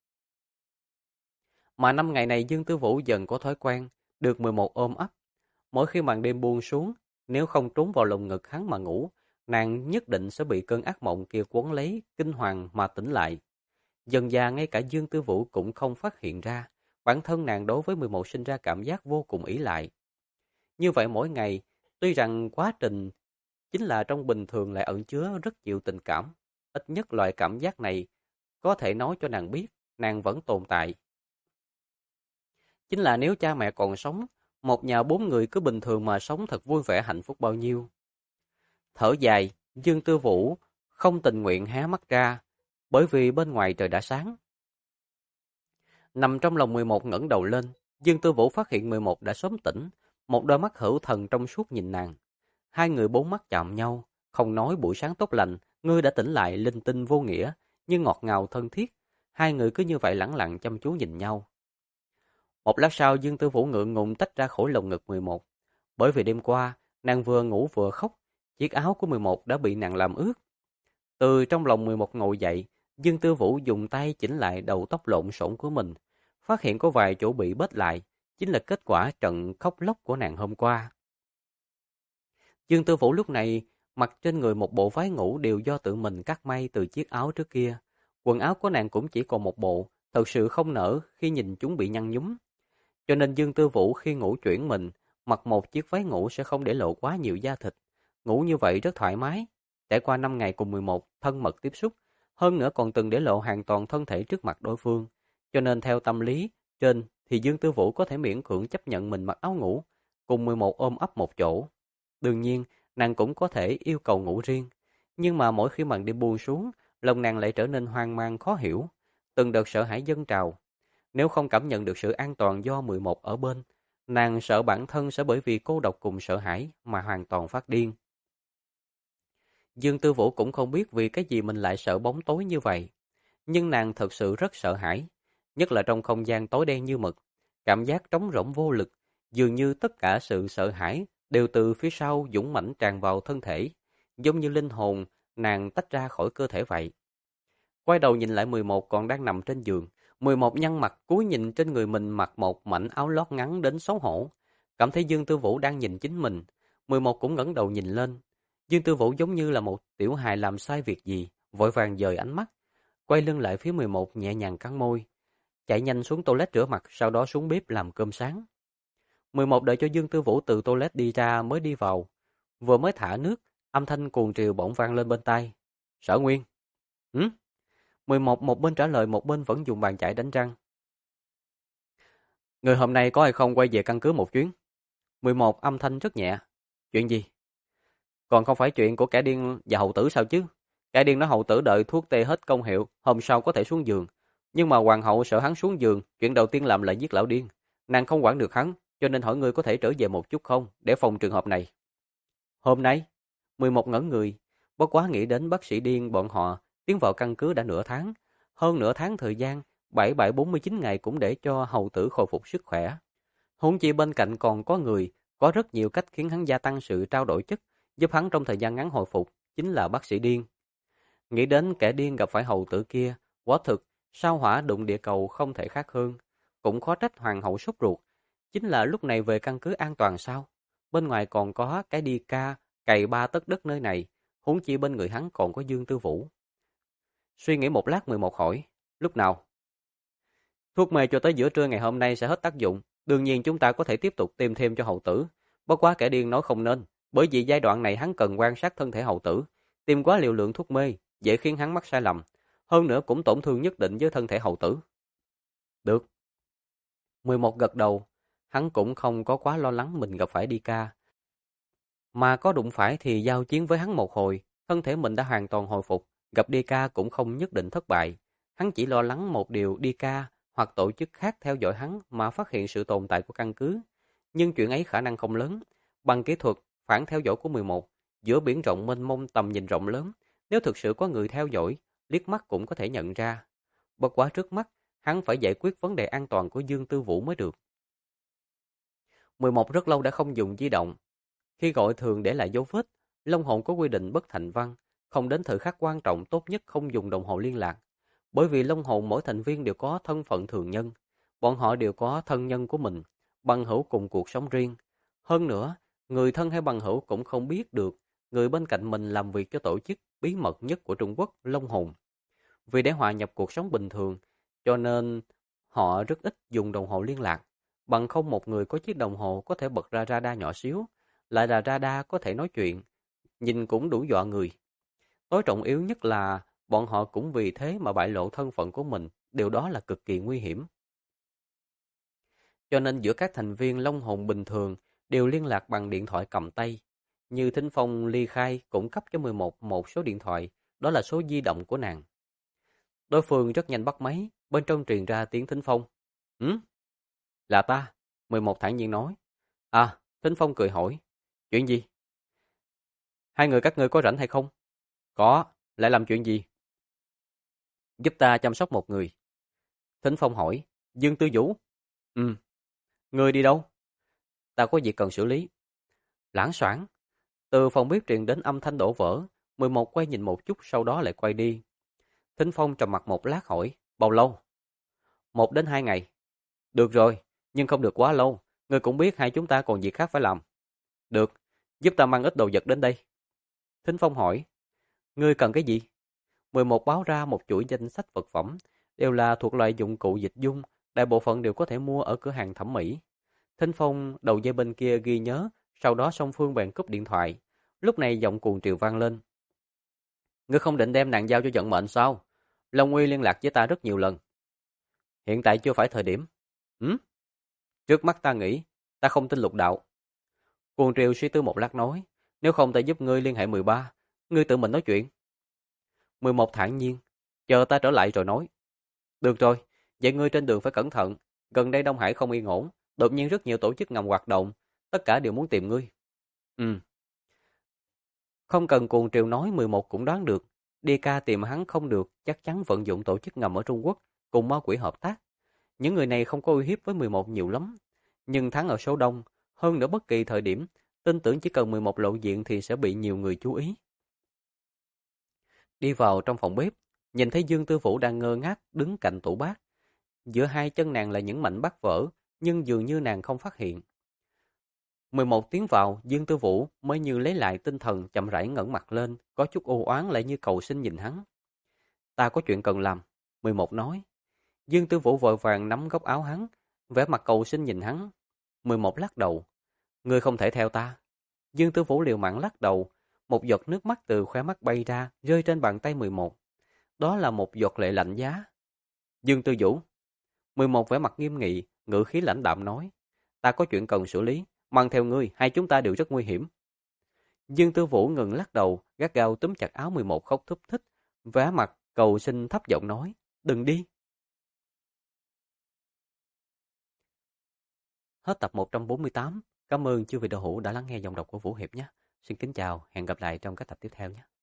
Mà 5 ngày này Dương Tư Vũ dần có thói quen được 11 ôm ấp. Mỗi khi màn đêm buông xuống, nếu không trốn vào lồng ngực hắn mà ngủ, nàng nhất định sẽ bị cơn ác mộng kia cuốn lấy, kinh hoàng mà tỉnh lại. Dần dà ngay cả Dương Tư Vũ cũng không phát hiện ra, bản thân nàng đối với 11 sinh ra cảm giác vô cùng ỷ lại. Như vậy mỗi ngày, tuy rằng quá trình chính là trong bình thường lại ẩn chứa rất nhiều tình cảm, ít nhất loại cảm giác này có thể nói cho nàng biết nàng vẫn tồn tại. Chính là nếu cha mẹ còn sống, một nhà 4 người cứ bình thường mà sống thật vui vẻ hạnh phúc bao nhiêu. Thở dài, Dương Tư Vũ không tình nguyện hé mắt ra, bởi vì bên ngoài trời đã sáng. Nằm trong lòng 11 ngẩng đầu lên, Dương Tư Vũ phát hiện 11 đã sớm tỉnh, một đôi mắt hữu thần trong suốt nhìn nàng. Hai người bốn mắt chạm nhau, không nói buổi sáng tốt lành, ngươi đã tỉnh lại linh tinh vô nghĩa, nhưng ngọt ngào thân thiết. Hai người cứ như vậy lẳng lặng chăm chú nhìn nhau. Một lát sau Dương Tư Vũ ngượng ngùng tách ra khỏi lồng ngực 11. Bởi vì đêm qua, nàng vừa ngủ vừa khóc, chiếc áo của 11 đã bị nàng làm ướt. Từ trong lòng 11 ngồi dậy, Dương Tư Vũ dùng tay chỉnh lại đầu tóc lộn xộn của mình, phát hiện có vài chỗ bị bết lại, chính là kết quả trận khóc lóc của nàng hôm qua. Dương Tư Vũ lúc này mặc trên người một bộ váy ngủ đều do tự mình cắt may từ chiếc áo trước kia. Quần áo của nàng cũng chỉ còn một bộ, thật sự không nỡ khi nhìn chúng bị nhăn nhúm. Cho nên Dương Tư Vũ khi ngủ chuyển mình, mặc một chiếc váy ngủ sẽ không để lộ quá nhiều da thịt. Ngủ như vậy rất thoải mái. Trải qua 5 ngày cùng 11 thân mật tiếp xúc, hơn nữa còn từng để lộ hoàn toàn thân thể trước mặt đối phương. Cho nên theo tâm lý trên thì Dương Tư Vũ có thể miễn cưỡng chấp nhận mình mặc áo ngủ, cùng 11 ôm ấp một chỗ. Đương nhiên, nàng cũng có thể yêu cầu ngủ riêng. Nhưng mà mỗi khi màn đêm buông xuống, lòng nàng lại trở nên hoang mang khó hiểu. Từng đợt sợ hãi dâng trào. Nếu không cảm nhận được sự an toàn do 11 ở bên, nàng sợ bản thân sẽ bởi vì cô độc cùng sợ hãi mà hoàn toàn phát điên. Dương Tư Vũ cũng không biết vì cái gì mình lại sợ bóng tối như vậy. Nhưng nàng thật sự rất sợ hãi, nhất là trong không gian tối đen như mực. Cảm giác trống rỗng vô lực, dường như tất cả sự sợ hãi đều từ phía sau dũng mãnh tràn vào thân thể, giống như linh hồn nàng tách ra khỏi cơ thể vậy. Quay đầu nhìn lại 11 còn đang nằm trên giường, 11 nhăn mặt cúi nhìn trên người mình mặc một mảnh áo lót ngắn đến xấu hổ. Cảm thấy Dương Tư Vũ đang nhìn chính mình, 11 cũng ngẩng đầu nhìn lên. Dương Tư Vũ giống như là một tiểu hài làm sai việc gì, vội vàng dời ánh mắt, quay lưng lại phía 11 nhẹ nhàng cắn môi, chạy nhanh xuống toilet rửa mặt, sau đó xuống bếp làm cơm sáng. 11 đợi cho Dương Tư Vũ từ toilet đi ra mới đi vào, vừa mới thả nước, âm thanh cuồng triều bỗng vang lên bên tai. Sở Nguyên. Hử? 11 một bên trả lời một bên vẫn dùng bàn chải đánh răng. Người hôm nay có hay không quay về căn cứ một chuyến? 11 âm thanh rất nhẹ. Chuyện gì? Còn không phải chuyện của kẻ điên và hầu tử sao chứ? Kẻ điên nói hầu tử đợi thuốc tê hết công hiệu, hôm sau có thể xuống giường. Nhưng mà hoàng hậu sợ hắn xuống giường, chuyện đầu tiên làm là giết lão điên. Nàng không quản được hắn, cho nên hỏi ngươi có thể trở về một chút không, để phòng trường hợp này. Hôm nay, 11 ngẩn người, bất quá nghĩ đến bác sĩ điên bọn họ tiến vào căn cứ đã nửa tháng. Hơn nửa tháng thời gian, 749 ngày cũng để cho hầu tử khôi phục sức khỏe. Huống chi bên cạnh còn có người, có rất nhiều cách khiến hắn gia tăng sự trao đổi chất, giúp hắn trong thời gian ngắn hồi phục, chính là bác sĩ điên. Nghĩ đến kẻ điên gặp phải hầu tử kia, quả thực, sao hỏa đụng địa cầu không thể khác hơn. Cũng khó trách hoàng hậu sốt ruột. Chính là lúc này về căn cứ an toàn sao? Bên ngoài còn có cái đi ca, cày 3 tấc đất nơi này, huống chi bên người hắn còn có Dương Tư Vũ. Suy nghĩ một lát 11 hỏi, lúc nào? Thuốc mê cho tới giữa trưa ngày hôm nay sẽ hết tác dụng, đương nhiên chúng ta có thể tiếp tục tiêm thêm cho hầu tử. Bất quá kẻ điên nói không nên, bởi vì giai đoạn này hắn cần quan sát thân thể hầu tử, tiêm quá liều lượng thuốc mê dễ khiến hắn mắc sai lầm, hơn nữa cũng tổn thương nhất định với thân thể hầu tử. Được. 11 gật đầu, hắn cũng không có quá lo lắng mình gặp phải đi ca. Mà có đụng phải thì giao chiến với hắn một hồi, thân thể mình đã hoàn toàn hồi phục, gặp đi ca cũng không nhất định thất bại. Hắn chỉ lo lắng một điều đi ca hoặc tổ chức khác theo dõi hắn mà phát hiện sự tồn tại của căn cứ. Nhưng chuyện ấy khả năng không lớn. Bằng kỹ thuật phản theo dõi của 11, giữa biển rộng mênh mông tầm nhìn rộng lớn, nếu thực sự có người theo dõi, liếc mắt cũng có thể nhận ra. Bất quá trước mắt, hắn phải giải quyết vấn đề an toàn của Dương Tư Vũ mới được. 11 rất lâu đã không dùng di động. Khi gọi thường để lại dấu vết, Long Hồn có quy định bất thành văn, không đến thời khắc quan trọng tốt nhất không dùng đồng hồ liên lạc. Bởi vì Long Hồn mỗi thành viên đều có thân phận thường nhân, bọn họ đều có thân nhân của mình, bằng hữu cùng cuộc sống riêng. Hơn nữa, người thân hay bằng hữu cũng không biết được người bên cạnh mình làm việc cho tổ chức bí mật nhất của Trung Quốc, Long Hồn. Vì để hòa nhập cuộc sống bình thường, cho nên họ rất ít dùng đồng hồ liên lạc. Bằng không một người có chiếc đồng hồ có thể bật ra radar nhỏ xíu, lại là radar có thể nói chuyện, nhìn cũng đủ dọa người. Tối trọng yếu nhất là bọn họ cũng vì thế mà bại lộ thân phận của mình, điều đó là cực kỳ nguy hiểm. Cho nên giữa các thành viên Long Hồn bình thường đều liên lạc bằng điện thoại cầm tay. Như Thính Phong ly khai cũng cấp cho 11 một số điện thoại, đó là số di động của nàng. Đối phương rất nhanh bắt máy, bên trong truyền ra tiếng Thính Phong. Ừ, là ta. 11 thản nhiên nói. À, Thính Phong cười hỏi. Chuyện gì? Hai người các ngươi có rảnh hay không? Có, lại làm chuyện gì? Giúp ta chăm sóc một người. Thính Phong hỏi. Dương Tư Vũ. Ừ, ngươi đi đâu? Ta có việc cần xử lý. Lãng xoảng. Từ phòng bếp truyền đến âm thanh đổ vỡ. 11 quay nhìn một chút sau đó lại quay đi. Thính Phong trầm mặt một lát hỏi. Bao lâu? 1 đến 2 ngày. Được rồi, nhưng không được quá lâu. Ngươi cũng biết hai chúng ta còn việc khác phải làm. Được, giúp ta mang ít đồ vật đến đây. Thính Phong hỏi. Ngươi cần cái gì? 11 báo ra một chuỗi danh sách vật phẩm, đều là thuộc loại dụng cụ dịch dung, đại bộ phận đều có thể mua ở cửa hàng thẩm mỹ. Thính Phong đầu dây bên kia ghi nhớ, sau đó song phương bèn cúp điện thoại. Lúc này giọng cuồng triều vang lên. Ngươi không định đem nàng giao cho vận mệnh sao? Long Uy liên lạc với ta rất nhiều lần. Hiện tại chưa phải thời điểm. Ừ? Trước mắt ta nghĩ, ta không tin lục đạo. Cuồng triều suy tư một lát nói, nếu không ta giúp ngươi liên hệ 13, ngươi tự mình nói chuyện. 11 thản nhiên, chờ ta trở lại rồi nói. Được rồi, vậy ngươi trên đường phải cẩn thận, gần đây Đông Hải không yên ổn, đột nhiên rất nhiều tổ chức ngầm hoạt động, tất cả đều muốn tìm ngươi. Ừ, không cần cuồng triều nói 11 cũng đoán được, đi ca tìm hắn không được, chắc chắn vận dụng tổ chức ngầm ở Trung Quốc, cùng ma quỷ hợp tác. Những người này không có uy hiếp với 11 nhiều lắm, nhưng thắng ở số đông, hơn nữa bất kỳ thời điểm, tin tưởng chỉ cần 11 lộ diện thì sẽ bị nhiều người chú ý. Đi vào trong phòng bếp, nhìn thấy Dương Tư Vũ đang ngơ ngác đứng cạnh tủ bát. Giữa hai chân nàng là những mảnh bát vỡ, nhưng dường như nàng không phát hiện. 11 tiếng vào, Dương Tư Vũ mới như lấy lại tinh thần chậm rãi ngẩng mặt lên, có chút u oán lại như cầu xin nhìn hắn. Ta có chuyện cần làm, 11 nói. Dương Tư Vũ vội vàng nắm góc áo hắn, vẻ mặt cầu xin nhìn hắn. 11 lắc đầu. Ngươi không thể theo ta. Dương Tư Vũ liều mạng lắc đầu, một giọt nước mắt từ khóe mắt bay ra, rơi trên bàn tay 11. Đó là một giọt lệ lạnh giá. Dương Tư Vũ. 11 vẻ mặt nghiêm nghị, ngữ khí lãnh đạm nói. Ta có chuyện cần xử lý, mang theo ngươi, hai chúng ta đều rất nguy hiểm. Dương Tư Vũ ngừng lắc đầu, gắt gao túm chặt áo 11 khóc thúc thích, vẻ mặt cầu xin thấp giọng nói. Đừng đi. Hết tập 148. Cảm ơn chư vị đạo hữu đã lắng nghe giọng đọc của Vũ Hiệp nhé. Xin kính chào, hẹn gặp lại trong các tập tiếp theo nhé.